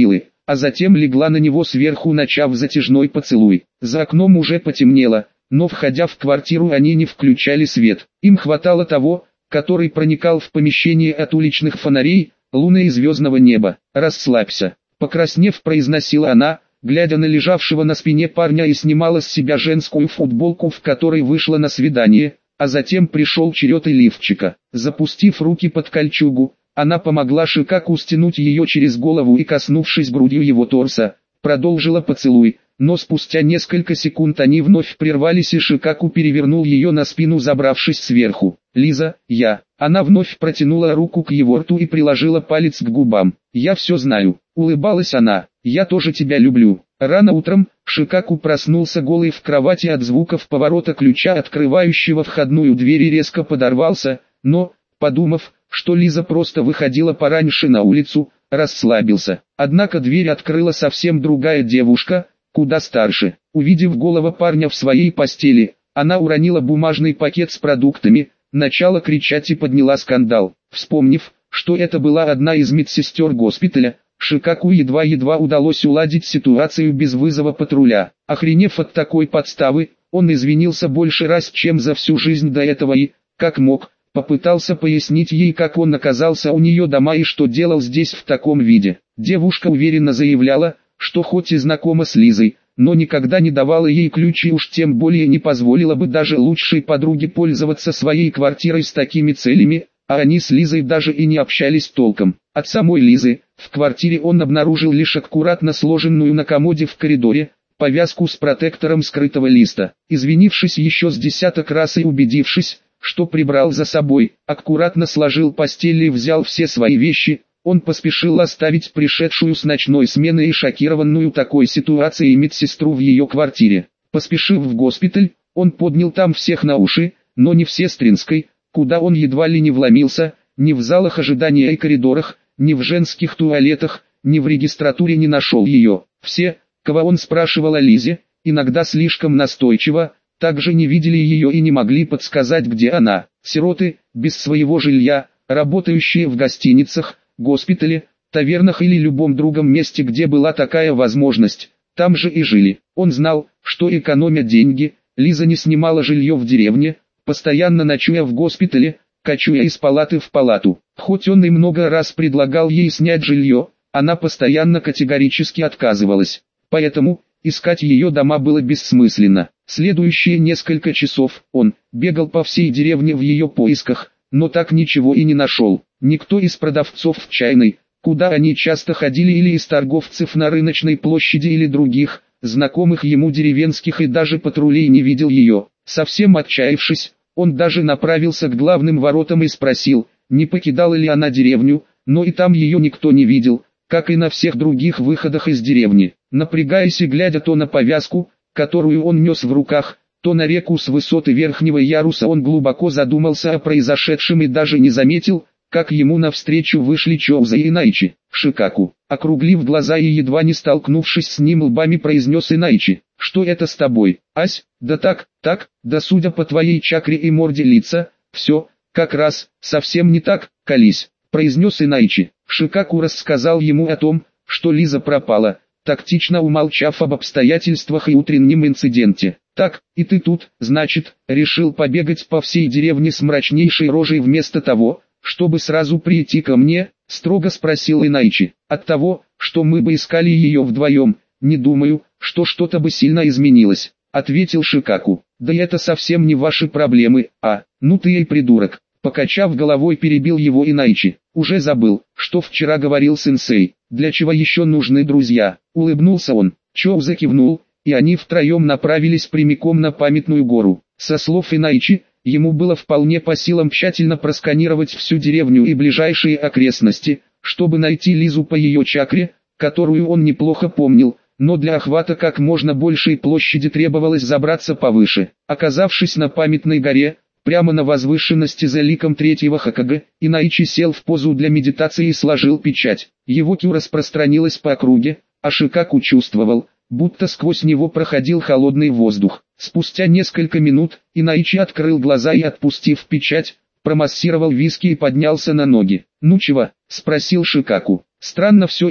а затем легла на него сверху, начав затяжной поцелуй. За окном уже потемнело, но входя в квартиру они не включали свет. Им хватало того, который проникал в помещение от уличных фонарей, луны и звездного неба. «Расслабься», — покраснев, произносила она, глядя на лежавшего на спине парня, и снимала с себя женскую футболку, в которой вышла на свидание, а затем пришел черед и лифчика. Запустив руки под кольчугу, она помогла Шикаку стянуть ее через голову и, коснувшись грудью его торса, продолжила поцелуй, но спустя несколько секунд они вновь прервались, и Шикаку перевернул ее на спину, забравшись сверху. «Лиза, я...» Она вновь протянула руку к его рту и приложила палец к губам. «Я все знаю», — улыбалась она, — «я тоже тебя люблю». Рано утром Шикаку проснулся голый в кровати от звуков поворота ключа, открывающего входную дверь, и резко подорвался, но, подумав, что Лиза просто выходила пораньше на улицу, расслабился. Однако дверь открыла совсем другая девушка, куда старше. Увидев голого парня в своей постели, она уронила бумажный пакет с продуктами, начала кричать и подняла скандал. Вспомнив, что это была одна из медсестер госпиталя, Шикаку едва-едва удалось уладить ситуацию без вызова патруля. Охренев от такой подставы, он извинился больше раз, чем за всю жизнь до этого, и, как мог, попытался пояснить ей, как он оказался у нее дома и что делал здесь в таком виде. Девушка уверенно заявляла, что хоть и знакома с Лизой, но никогда не давала ей ключи, уж тем более не позволила бы даже лучшей подруге пользоваться своей квартирой с такими целями, а они с Лизой даже и не общались толком. От самой Лизы в квартире он обнаружил лишь аккуратно сложенную на комоде в коридоре повязку с протектором скрытого листа. Извинившись еще с десяток раз и убедившись, что прибрал за собой, аккуратно сложил постель и взял все свои вещи, он поспешил оставить пришедшую с ночной смены и шокированную такой ситуацией медсестру в ее квартире. Поспешив в госпиталь, он поднял там всех на уши, но не в сестринской, куда он едва ли не вломился, ни в залах ожидания и коридорах, ни в женских туалетах, ни в регистратуре не нашел ее. Все, кого он спрашивал о Лизе, иногда слишком настойчиво, также не видели ее и не могли подсказать, где она. Сироты, без своего жилья, работающие в гостиницах, госпитале, тавернах или любом другом месте, где была такая возможность, там же и жили. Он знал, что экономя деньги, Лиза не снимала жилье в деревне, постоянно ночуя в госпитале, кочуя из палаты в палату. Хоть он и много раз предлагал ей снять жилье, она постоянно категорически отказывалась. Поэтому искать ее дома было бессмысленно. Следующие несколько часов он бегал по всей деревне в ее поисках, но так ничего и не нашел. Никто из продавцов в чайной, куда они часто ходили, или из торговцев на рыночной площади или других, знакомых ему деревенских и даже патрулей не видел ее. Совсем отчаявшись, он даже направился к главным воротам и спросил, не покидала ли она деревню, но и там ее никто не видел, как и на всех других выходах из деревни. Напрягаясь и глядя то на повязку, которую он нес в руках, то на реку с высоты верхнего яруса, он глубоко задумался о произошедшем и даже не заметил, как ему навстречу вышли Чоуза и Инайчи. Шикаку, округлив глаза и едва не столкнувшись с ним лбами, произнес Инайчи: «Что это с тобой, Ась?» «Да так, так, да судя по твоей чакре и морде лица, все, как раз, совсем не так, колись», произнес Инайчи. Шикаку рассказал ему о том, что Лиза пропала, тактично умолчав об обстоятельствах и утреннем инциденте. «Так, и ты тут, значит, решил побегать по всей деревне с мрачнейшей рожей вместо того, чтобы сразу прийти ко мне?» — строго спросил Инайчи. «От того, что мы бы искали ее вдвоем, не думаю, что что-то бы сильно изменилось», — ответил Шикаку. «Да это совсем не ваши проблемы, а, ну ты и придурок», — покачав головой, перебил его Инайчи. «Уже забыл, что вчера говорил сенсей, для чего еще нужны друзья?» — улыбнулся он. Чоуза кивнул, и они втроем направились прямиком на памятную гору. Со слов Инайчи, ему было вполне по силам тщательно просканировать всю деревню и ближайшие окрестности, чтобы найти Лизу по ее чакре, которую он неплохо помнил, но для охвата как можно большей площади требовалось забраться повыше. Оказавшись на памятной горе, прямо на возвышенности за ликом третьего Хокаге, Инайчи сел в позу для медитации и сложил печать. Его кю распространилась по округе, а Шикаку чувствовал, будто сквозь него проходил холодный воздух. Спустя несколько минут, Инайчи открыл глаза и, отпустив печать, промассировал виски и поднялся на ноги. «Ну чего?» — спросил Шикаку. «Странно все это.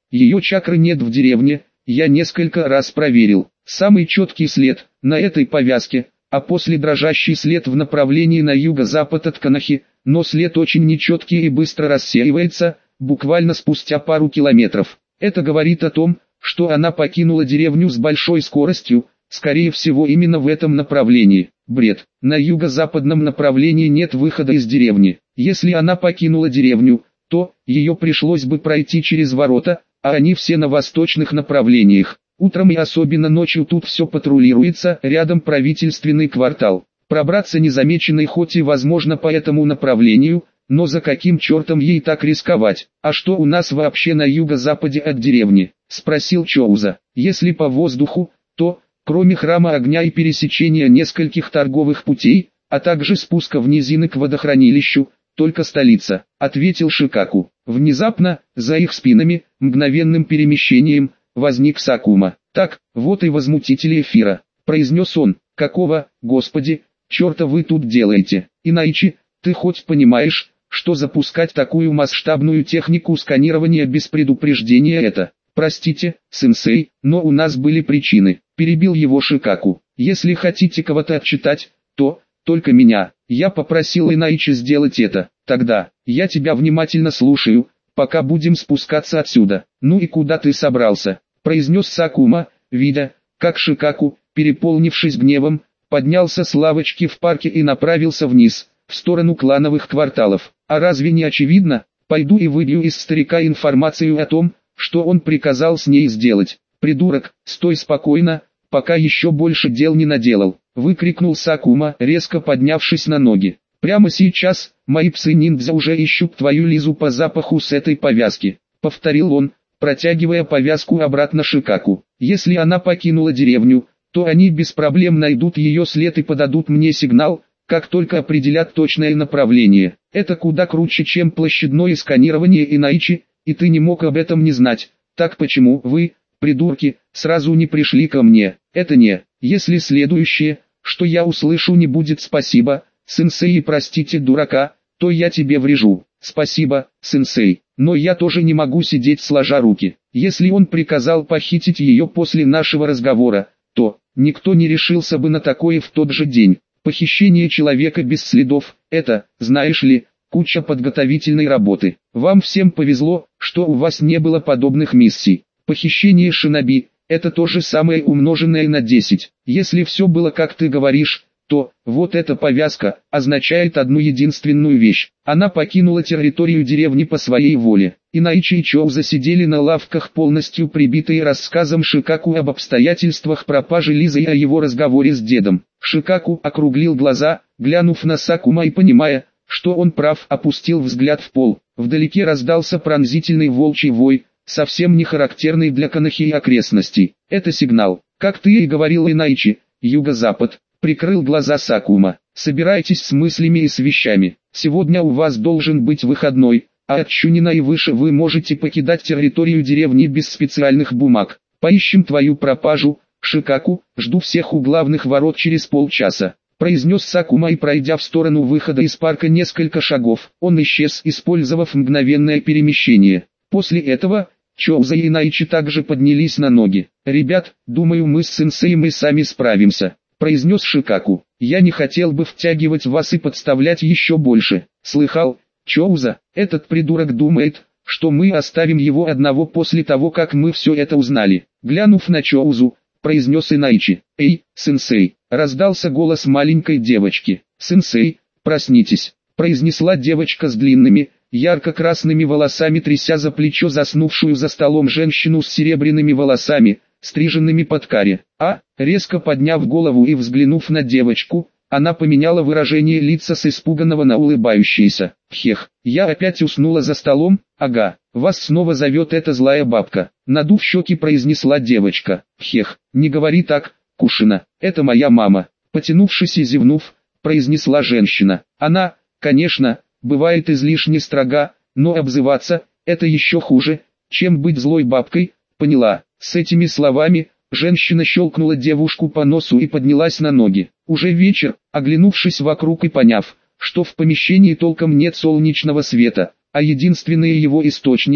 Ее чакры нет в деревне, я несколько раз проверил. Самый четкий след на этой повязке, а после дрожащий след в направлении на юго-запад от Канахи, но след очень нечеткий и быстро рассеивается, буквально спустя пару километров. Это говорит о том, что она покинула деревню с большой скоростью, скорее всего именно в этом направлении. Бред. На юго-западном направлении нет выхода из деревни. Если она покинула деревню, то ее пришлось бы пройти через ворота, а они все на восточных направлениях. Утром и особенно ночью тут все патрулируется, рядом правительственный квартал. Пробраться незамеченной хоть и возможно по этому направлению, но за каким чертом ей так рисковать? А что у нас вообще на юго-западе от деревни? Спросил Чоуза. Если по воздуху, то, кроме храма огня и пересечения нескольких торговых путей, а также спуска в низины к водохранилищу, только столица, ответил Шикаку. Внезапно, за их спинами, мгновенным перемещением, возник Сакума. Так, вот и возмутители эфира, произнес он. Какого, господи, черта вы тут делаете? Иначе, ты хоть понимаешь, что запускать такую масштабную технику сканирования без предупреждения это? Простите, сенсей, но у нас были причины, перебил его Шикаку. Если хотите кого-то отчитать, то, только меня. Я попросил иначе сделать это. Тогда, я тебя внимательно слушаю, пока будем спускаться отсюда. Ну и куда ты собрался? Произнес Сакума, видя, как Шикаку, переполнившись гневом, поднялся с лавочки в парке и направился вниз, в сторону клановых кварталов. А разве не очевидно? Пойду и выбью из старика информацию о том, что он приказал с ней сделать. Придурок, стой спокойно, пока еще больше дел не наделал, выкрикнул Сакума, резко поднявшись на ноги. Прямо сейчас, мои псы-ниндзя уже ищут твою Лизу по запаху с этой повязки, повторил он, протягивая повязку обратно Шикаку. Если она покинула деревню, то они без проблем найдут ее след и подадут мне сигнал, как только определят точное направление. Это куда круче, чем площадное сканирование иначе, и ты не мог об этом не знать. Так почему вы, придурки, сразу не пришли ко мне? Это не, если следующее, что я услышу, не будет спасибо, сенсей, и простите дурака, то я тебе врежу. Спасибо, сенсей, но я тоже не могу сидеть сложа руки. Если он приказал похитить ее после нашего разговора, то никто не решился бы на такое в тот же день. Похищение человека без следов – это, знаешь ли, куча подготовительной работы. Вам всем повезло, что у вас не было подобных миссий. Похищение шиноби – это то же самое умноженное на десять. Если все было как ты говоришь, то вот эта повязка означает одну единственную вещь. Она покинула территорию деревни по своей воле. Иначе и Чоуза сидели на лавках, полностью прибитые рассказом Шикаку об обстоятельствах пропажи Лизы и о его разговоре с дедом. Шикаку округлил глаза, глянув на Сакума и понимая, что он прав, опустил взгляд в пол. Вдалеке раздался пронзительный волчий вой, совсем не характерный для Канахи и окрестностей. Это сигнал, как ты и говорил иначе, юго-запад. Прикрыл глаза Сакума. Собирайтесь с мыслями и с вещами. Сегодня у вас должен быть выходной, а от Чунина и выше вы можете покидать территорию деревни без специальных бумаг. Поищем твою пропажу, Шикаку, жду всех у главных ворот через полчаса. Произнес Сакума, и пройдя в сторону выхода из парка несколько шагов, он исчез, использовав мгновенное перемещение. После этого, Чоуза и Найчи также поднялись на ноги. Ребят, думаю, мы с сенсеем и сами справимся. Произнес Шикаку. Я не хотел бы втягивать вас и подставлять еще больше. Слыхал, Чоуза, этот придурок думает, что мы оставим его одного после того, как мы все это узнали. Глянув на Чоузу, произнес Инайчи. Эй, сенсей, раздался голос маленькой девочки. Сенсей, проснитесь, произнесла девочка с длинными, ярко-красными волосами, тряся за плечо заснувшую за столом женщину с серебряными волосами, стриженными под каре. А, резко подняв голову и взглянув на девочку, она поменяла выражение лица с испуганного на улыбающееся. Хех, я опять уснула за столом, ага, вас снова зовет эта злая бабка. Надув щеки, произнесла девочка. Хех, не говори так, Кушина, это моя мама. Потянувшись и зевнув, произнесла женщина. Она, конечно, бывает излишне строга, но обзываться, это еще хуже, чем быть злой бабкой, поняла. С этими словами, женщина щелкнула девушку по носу и поднялась на ноги. Уже вечер, оглянувшись вокруг и поняв, что в помещении толком нет солнечного света, а единственные его источники –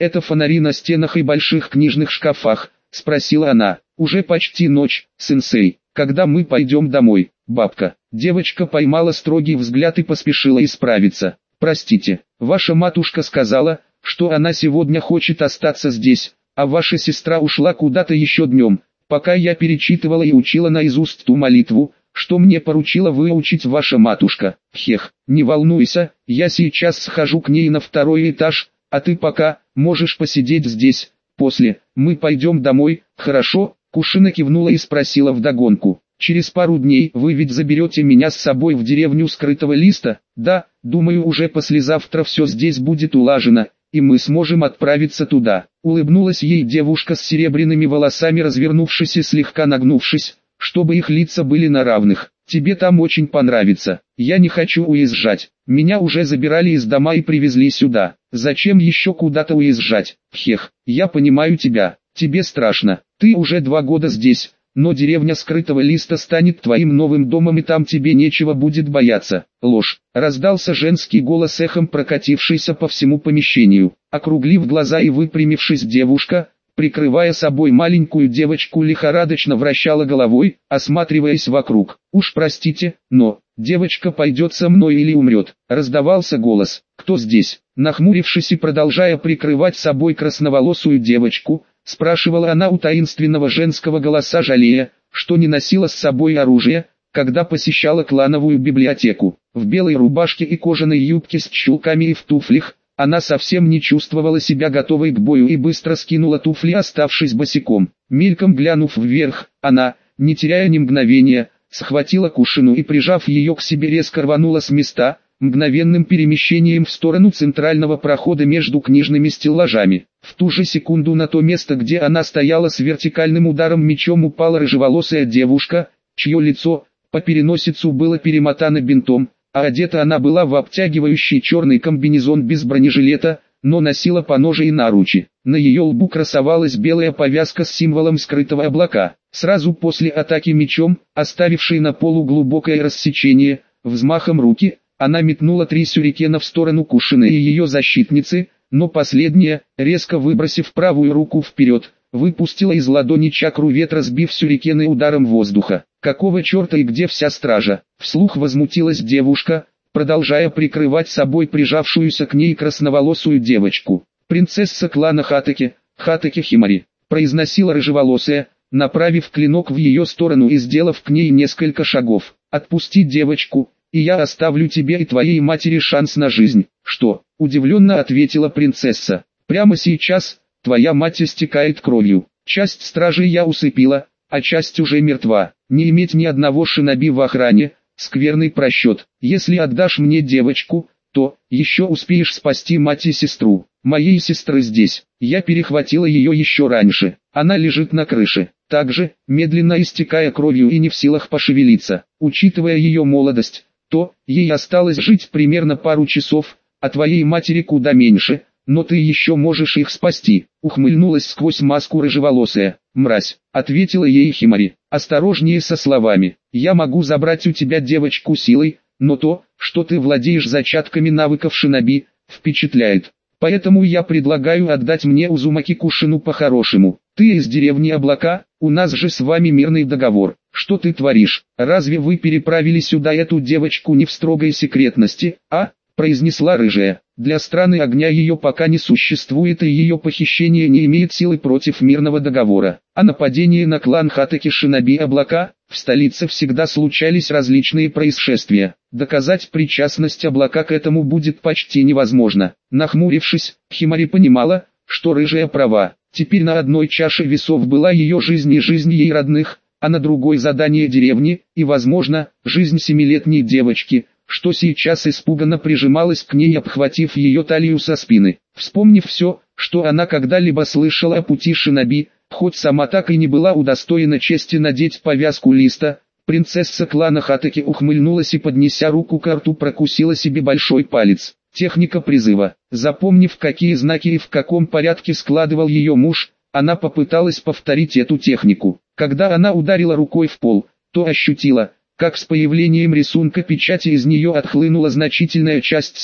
это фонари на стенах и больших книжных шкафах?» — спросила она. «Уже почти ночь, сенсей. Когда мы пойдем домой, бабка?» Девочка поймала строгий взгляд и поспешила исправиться. «Простите, ваша матушка сказала, что она сегодня хочет остаться здесь, а ваша сестра ушла куда-то еще днем, пока я перечитывала и учила наизусть ту молитву, что мне поручила выучить ваша матушка. Хех, не волнуйся, я сейчас схожу к ней на второй этаж, а ты пока можешь посидеть здесь. После, мы пойдем домой, хорошо?» Кушина кивнула и спросила вдогонку. «Через пару дней вы ведь заберете меня с собой в деревню Скрытого Листа?» «Да, думаю, уже послезавтра все здесь будет улажено, и мы сможем отправиться туда». Улыбнулась ей девушка с серебряными волосами, развернувшись и слегка нагнувшись, чтобы их лица были на равных. «Тебе там очень понравится. Я не хочу уезжать. Меня уже забирали из дома и привезли сюда. Зачем еще куда-то уезжать? Хех, я понимаю тебя. Тебе страшно. Ты уже два года здесь, но деревня Скрытого Листа станет твоим новым домом, и там тебе нечего будет бояться». «Ложь!» — раздался женский голос, эхом прокатившийся по всему помещению. Округлив глаза и выпрямившись, девушка, прикрывая собой маленькую девочку, лихорадочно вращала головой, осматриваясь вокруг. «Уж простите, но девочка пойдет со мной или умрет», — раздавался голос. «Кто здесь?» Нахмурившись и продолжая прикрывать собой красноволосую девочку, спрашивала она у таинственного женского голоса, жалея, что не носила с собой оружие, когда посещала клановую библиотеку. В белой рубашке и кожаной юбке с чулками и в туфлях, она совсем не чувствовала себя готовой к бою и быстро скинула туфли, оставшись босиком. Мельком глянув вверх, она, не теряя ни мгновения, схватила Кушину и, прижав ее к себе, резко рванула с места, мгновенным перемещением в сторону центрального прохода между книжными стеллажами. В ту же секунду на то место, где она стояла, с вертикальным ударом мечом упала рыжеволосая девушка, чье лицо, по переносицу, было перемотано бинтом, а одета она была в обтягивающий черный комбинезон без бронежилета, но носила поножи и наручи. На ее лбу красовалась белая повязка с символом скрытого облака. Сразу после атаки мечом, оставившей на полу глубокое рассечение, взмахом руки, она метнула три сюрикена в сторону Кушины и ее защитницы, но последняя, резко выбросив правую руку вперед, выпустила из ладони чакру ветра, сбив сюрикены ударом воздуха. «Какого черта и где вся стража?» — вслух возмутилась девушка, продолжая прикрывать собой прижавшуюся к ней красноволосую девочку. «Принцесса клана Хатаки, Хатаки Химари», — произносила рыжеволосая, направив клинок в ее сторону и сделав к ней несколько шагов. «Отпусти девочку, и я оставлю тебе и твоей матери шанс на жизнь». «Что?» — удивленно ответила принцесса. «Прямо сейчас твоя мать истекает кровью. Часть стражей я усыпила, а часть уже мертва. Не иметь ни одного шиноби в охране — скверный просчет. Если отдашь мне девочку, то еще успеешь спасти мать и сестру. Моей сестры здесь. Я перехватила ее еще раньше. Она лежит на крыше, также, медленно истекая кровью и не в силах пошевелиться. Учитывая ее молодость, то ей осталось жить примерно пару часов, а твоей матери куда меньше, но ты еще можешь их спасти». Ухмыльнулась сквозь маску рыжеволосая. «Мразь», — ответила ей Химари, — «осторожнее со словами. Я могу забрать у тебя девочку силой, но то, что ты владеешь зачатками навыков шиноби, впечатляет. Поэтому я предлагаю отдать мне Узумаки Кушину по-хорошему. Ты из деревни Облака, у нас же с вами мирный договор. Что ты творишь? Разве вы переправили сюда эту девочку не в строгой секретности, а?» произнесла рыжая. «Для страны огня ее пока не существует, и ее похищение не имеет силы против мирного договора. А нападение на клан Хатаки Шиноби Облака, в столице всегда случались различные происшествия. Доказать причастность Облака к этому будет почти невозможно». Нахмурившись, Химари понимала, что рыжая права. Теперь на одной чаше весов была ее жизнь и жизнь ей родных, а на другой задание деревни, и, возможно, жизнь семилетней девочки, что сейчас испуганно прижималась к ней, обхватив ее талию со спины. Вспомнив все, что она когда-либо слышала о пути шиноби, хоть сама так и не была удостоена чести надеть повязку Листа, принцесса клана Хатаки ухмыльнулась и, поднеся руку к рту, прокусила себе большой палец. Техника призыва. Запомнив, какие знаки и в каком порядке складывал ее муж, она попыталась повторить эту технику. Когда она ударила рукой в пол, то ощутила, как с появлением рисунка печати из нее отхлынула значительная часть силы,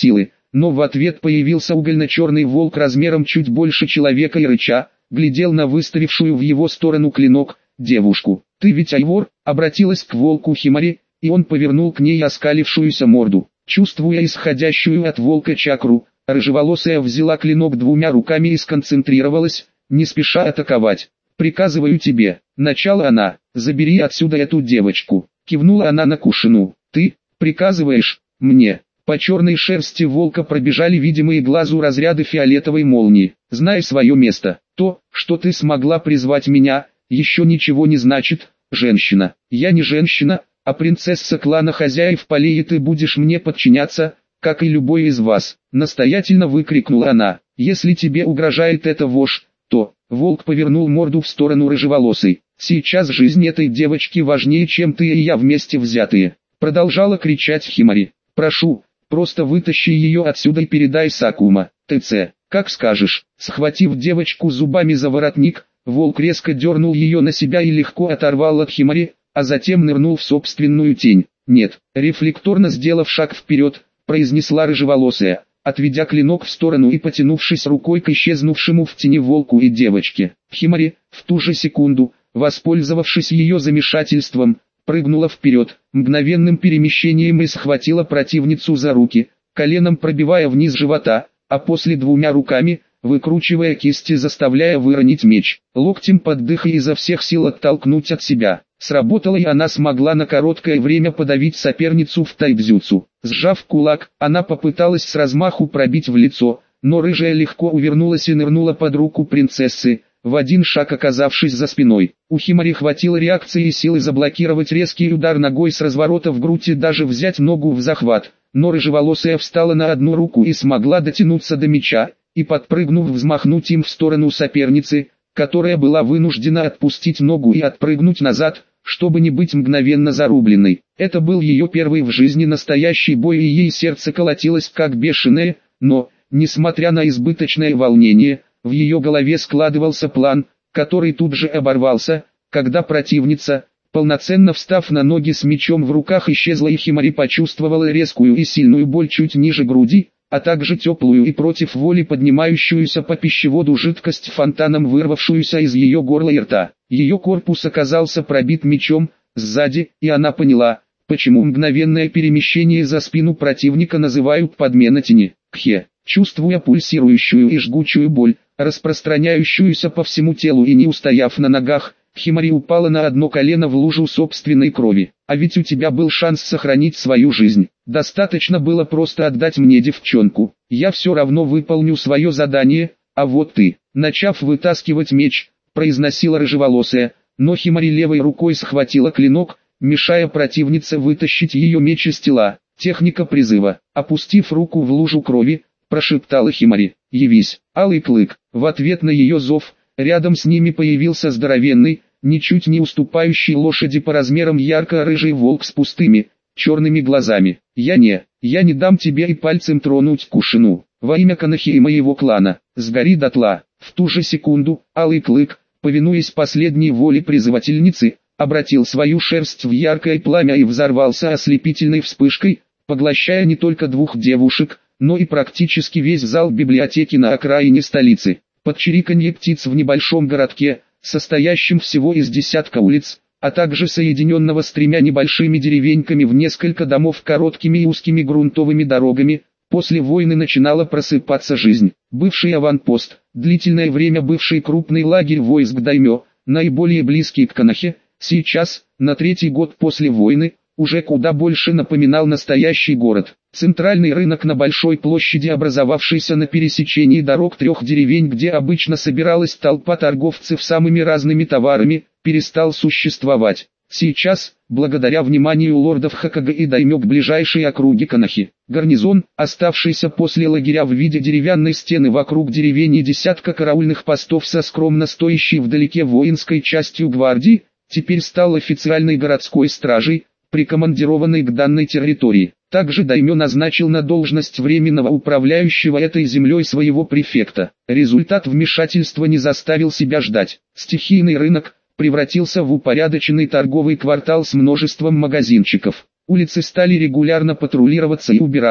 но в ответ появился угольно-черный волк размером чуть больше человека и рыча, глядел на выставившую в его сторону клинок девушку. «Ты ведь Айвор?» — обратилась к волку Химари, и он повернул к ней оскалившуюся морду. Чувствуя исходящую от волка чакру, рыжеволосая взяла клинок двумя руками и сконцентрировалась, не спеша атаковать. «Приказываю тебе», — начала она, — «забери отсюда эту девочку». Кивнула она на Кушину. «Ты приказываешь мне?» По черной шерсти волка пробежали видимые глазу разряды фиолетовой молнии. «Знай свое место. То, что ты смогла призвать меня, еще ничего не значит, женщина. Я не женщина, а принцесса клана хозяев полей, и ты будешь мне подчиняться, как и любой из вас», — настоятельно выкрикнула она. «Если тебе угрожает эта вошь, то...» Волк повернул морду в сторону рыжеволосой. «Сейчас жизнь этой девочки важнее, чем ты и я вместе взятые», — продолжала кричать Химари. «Прошу, просто вытащи ее отсюда и передай Сакума, ТЦ, как скажешь». Схватив девочку зубами за воротник, волк резко дернул ее на себя и легко оторвал от Химари, а затем нырнул в собственную тень. «Нет», рефлекторно сделав шаг вперед, произнесла рыжеволосая, отведя клинок в сторону и потянувшись рукой к исчезнувшему в тени волку и девочке. Химари, в ту же секунду, воспользовавшись ее замешательством, прыгнула вперед, мгновенным перемещением и схватила противницу за руки, коленом пробивая вниз живота, а после двумя руками, выкручивая кисти, заставляя выронить меч, локтем под дых и изо всех сил оттолкнуть от себя. Сработало, и она смогла на короткое время подавить соперницу в тайцзюцу. Сжав кулак, она попыталась с размаху пробить в лицо, но рыжая легко увернулась и нырнула под руку принцессы, в один шаг оказавшись за спиной. У Химари хватило реакции и силы заблокировать резкий удар ногой с разворота в грудь и даже взять ногу в захват, но рыжеволосая встала на одну руку и смогла дотянуться до меча, и подпрыгнув взмахнуть им в сторону соперницы, которая была вынуждена отпустить ногу и отпрыгнуть назад, чтобы не быть мгновенно зарубленной. Это был ее первый в жизни настоящий бой, и ей сердце колотилось как бешеное, но, несмотря на избыточное волнение, в ее голове складывался план, который тут же оборвался, когда противница, полноценно встав на ноги с мечом в руках, исчезла, и Химари почувствовала резкую и сильную боль чуть ниже груди, а также теплую и против воли поднимающуюся по пищеводу жидкость, фонтаном вырвавшуюся из ее горла и рта. Ее корпус оказался пробит мечом сзади, и она поняла, почему мгновенное перемещение за спину противника называют подмена тени. Кхе, чувствуя пульсирующую и жгучую боль, распространяющуюся по всему телу, и не устояв на ногах, Химари упала на одно колено в лужу собственной крови. «А ведь у тебя был шанс сохранить свою жизнь. Достаточно было просто отдать мне девчонку. Я все равно выполню свое задание, а вот ты». Начав вытаскивать меч, произносила рыжеволосая, но Химари левой рукой схватила клинок, мешая противнице вытащить ее меч из тела. Техника призыва. Опустив руку в лужу крови, прошептала Химари: «Явись, Алый Клык». В ответ на ее зов, рядом с ними появился здоровенный, ничуть не уступающий лошади по размерам ярко-рыжий волк с пустыми, черными глазами. «Я не, я не дам тебе и пальцем тронуть Кушину. Во имя Канахи и моего клана, сгори дотла». В ту же секунду, Алый Клык, повинуясь последней воле призывательницы, обратил свою шерсть в яркое пламя и взорвался ослепительной вспышкой, поглощая не только двух девушек, но и практически весь зал библиотеки на окраине столицы. Под чириканье птиц в небольшом городке, состоящем всего из десятка улиц, а также соединенного с тремя небольшими деревеньками в несколько домов короткими и узкими грунтовыми дорогами, после войны начинала просыпаться жизнь. Бывший аванпост, длительное время бывший крупный лагерь войск даймё, наиболее близкий к Канахе, сейчас, на третий год после войны, уже куда больше напоминал настоящий город. Центральный рынок на большой площади, образовавшийся на пересечении дорог трех деревень, где обычно собиралась толпа торговцев самыми разными товарами, перестал существовать. Сейчас, благодаря вниманию лордов Хокага и даймё к ближайшей округе Канахи, гарнизон, оставшийся после лагеря в виде деревянной стены вокруг деревень и десятка караульных постов со скромно стоящей вдалеке воинской частью гвардии, теперь стал официальной городской стражей, прикомандированной к данной территории. Также даймё назначил на должность временного управляющего этой землей своего префекта. Результат вмешательства не заставил себя ждать. Стихийный рынок превратился в упорядоченный торговый квартал с множеством магазинчиков. Улицы стали регулярно патрулироваться и убираться,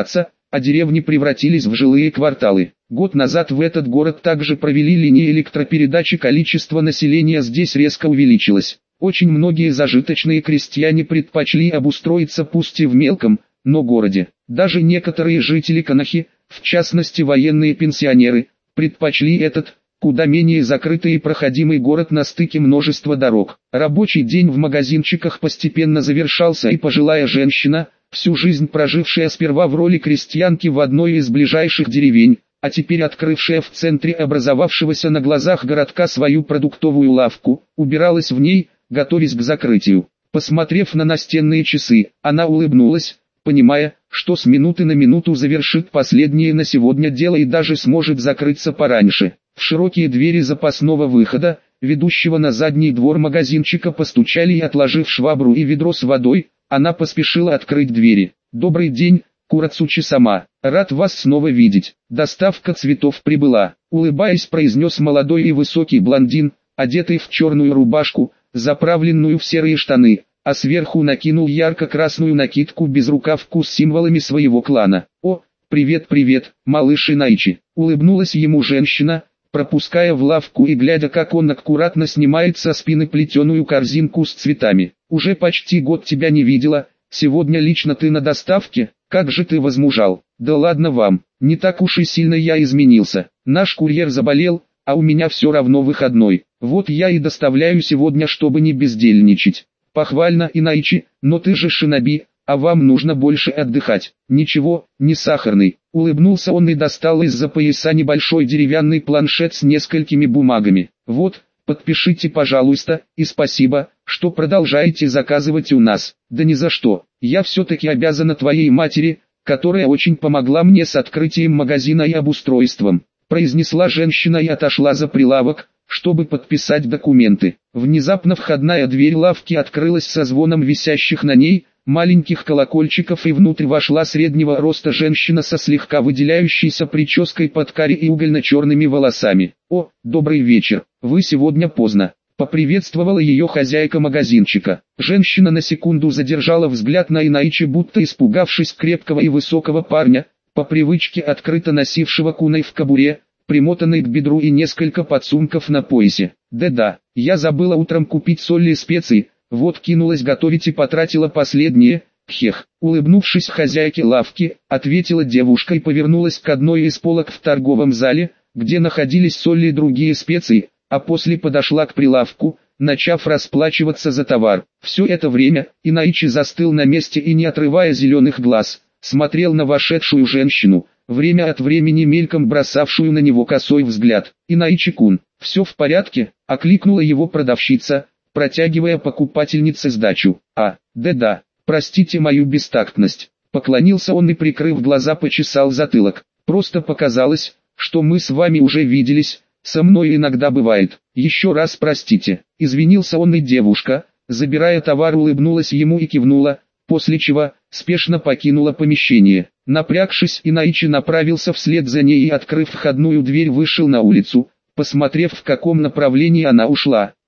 а деревни превратились в жилые кварталы. Год назад в этот город также провели линии электропередачи, количество населения здесь резко увеличилось. Очень многие зажиточные крестьяне предпочли обустроиться пусть и в мелком, но городе. Даже некоторые жители Канахи, в частности военные пенсионеры, предпочли этот, куда менее закрытый и проходимый город на стыке множества дорог. Рабочий день в магазинчиках постепенно завершался, и пожилая женщина, всю жизнь прожившая сперва в роли крестьянки в одной из ближайших деревень, а теперь открывшая в центре образовавшегося на глазах городка свою продуктовую лавку, убиралась в ней, готовясь к закрытию. Посмотрев на настенные часы, она улыбнулась, понимая, что с минуты на минуту завершит последнее на сегодня дело и даже сможет закрыться пораньше. В широкие двери запасного выхода, ведущего на задний двор магазинчика, постучали, и, отложив швабру и ведро с водой, она поспешила открыть двери. «Добрый день, Курацучи-сама, рад вас снова видеть. Доставка цветов прибыла», — улыбаясь, произнес молодой и высокий блондин, одетый в черную рубашку, заправленную в серые штаны, а сверху накинул ярко-красную накидку без рукавку с символами своего клана. «О, привет-привет, малыш Инайчи», — улыбнулась ему женщина, пропуская в лавку и глядя, как он аккуратно снимает со спины плетеную корзинку с цветами. «Уже почти год тебя не видела, сегодня лично ты на доставке, как же ты возмужал». «Да ладно вам, не так уж и сильно я изменился, наш курьер заболел, а у меня все равно выходной, вот я и доставляю сегодня, чтобы не бездельничать». «Похвально, Инайчи, но ты же шиноби, а вам нужно больше отдыхать». «Ничего, не сахарный», — улыбнулся он и достал из-за пояса небольшой деревянный планшет с несколькими бумагами. «Вот, подпишите, пожалуйста, и спасибо, что продолжаете заказывать у нас». «Да ни за что, я все-таки обязана твоей матери, которая очень помогла мне с открытием магазина и обустройством», — произнесла женщина и отошла за прилавок, чтобы подписать документы. Внезапно входная дверь лавки открылась со звоном висящих на ней маленьких колокольчиков, и внутрь вошла среднего роста женщина со слегка выделяющейся прической под каре и угольно-черными волосами. «О, добрый вечер, вы сегодня поздно», — поприветствовала ее хозяйка магазинчика. Женщина на секунду задержала взгляд на Инайчи, будто испугавшись крепкого и высокого парня, по привычке открыто носившего куной в кобуре, примотанный к бедру, и несколько подсумков на поясе. «Да-да, я забыла утром купить соль и специи, вот кинулась готовить и потратила последние». «Хех», улыбнувшись хозяйке лавки, ответила девушка и повернулась к одной из полок в торговом зале, где находились соль и другие специи, а после подошла к прилавку, начав расплачиваться за товар. Все это время Инайчи застыл на месте и, не отрывая зеленых глаз, смотрел на вошедшую женщину, время от времени мельком бросавшую на него косой взгляд. «Инайчи-кун, все в порядке?» — окликнула его продавщица, протягивая покупательнице сдачу. «А, да-да, простите мою бестактность», — поклонился он и, прикрыв глаза, почесал затылок. «Просто показалось, что мы с вами уже виделись, со мной иногда бывает. Еще раз простите». Извинился он, и девушка, забирая товар, улыбнулась ему и кивнула, после чего спешно покинула помещение. Напрягшись, Инайчи направился вслед за ней и, открыв входную дверь, вышел на улицу, посмотрев, в каком направлении она ушла.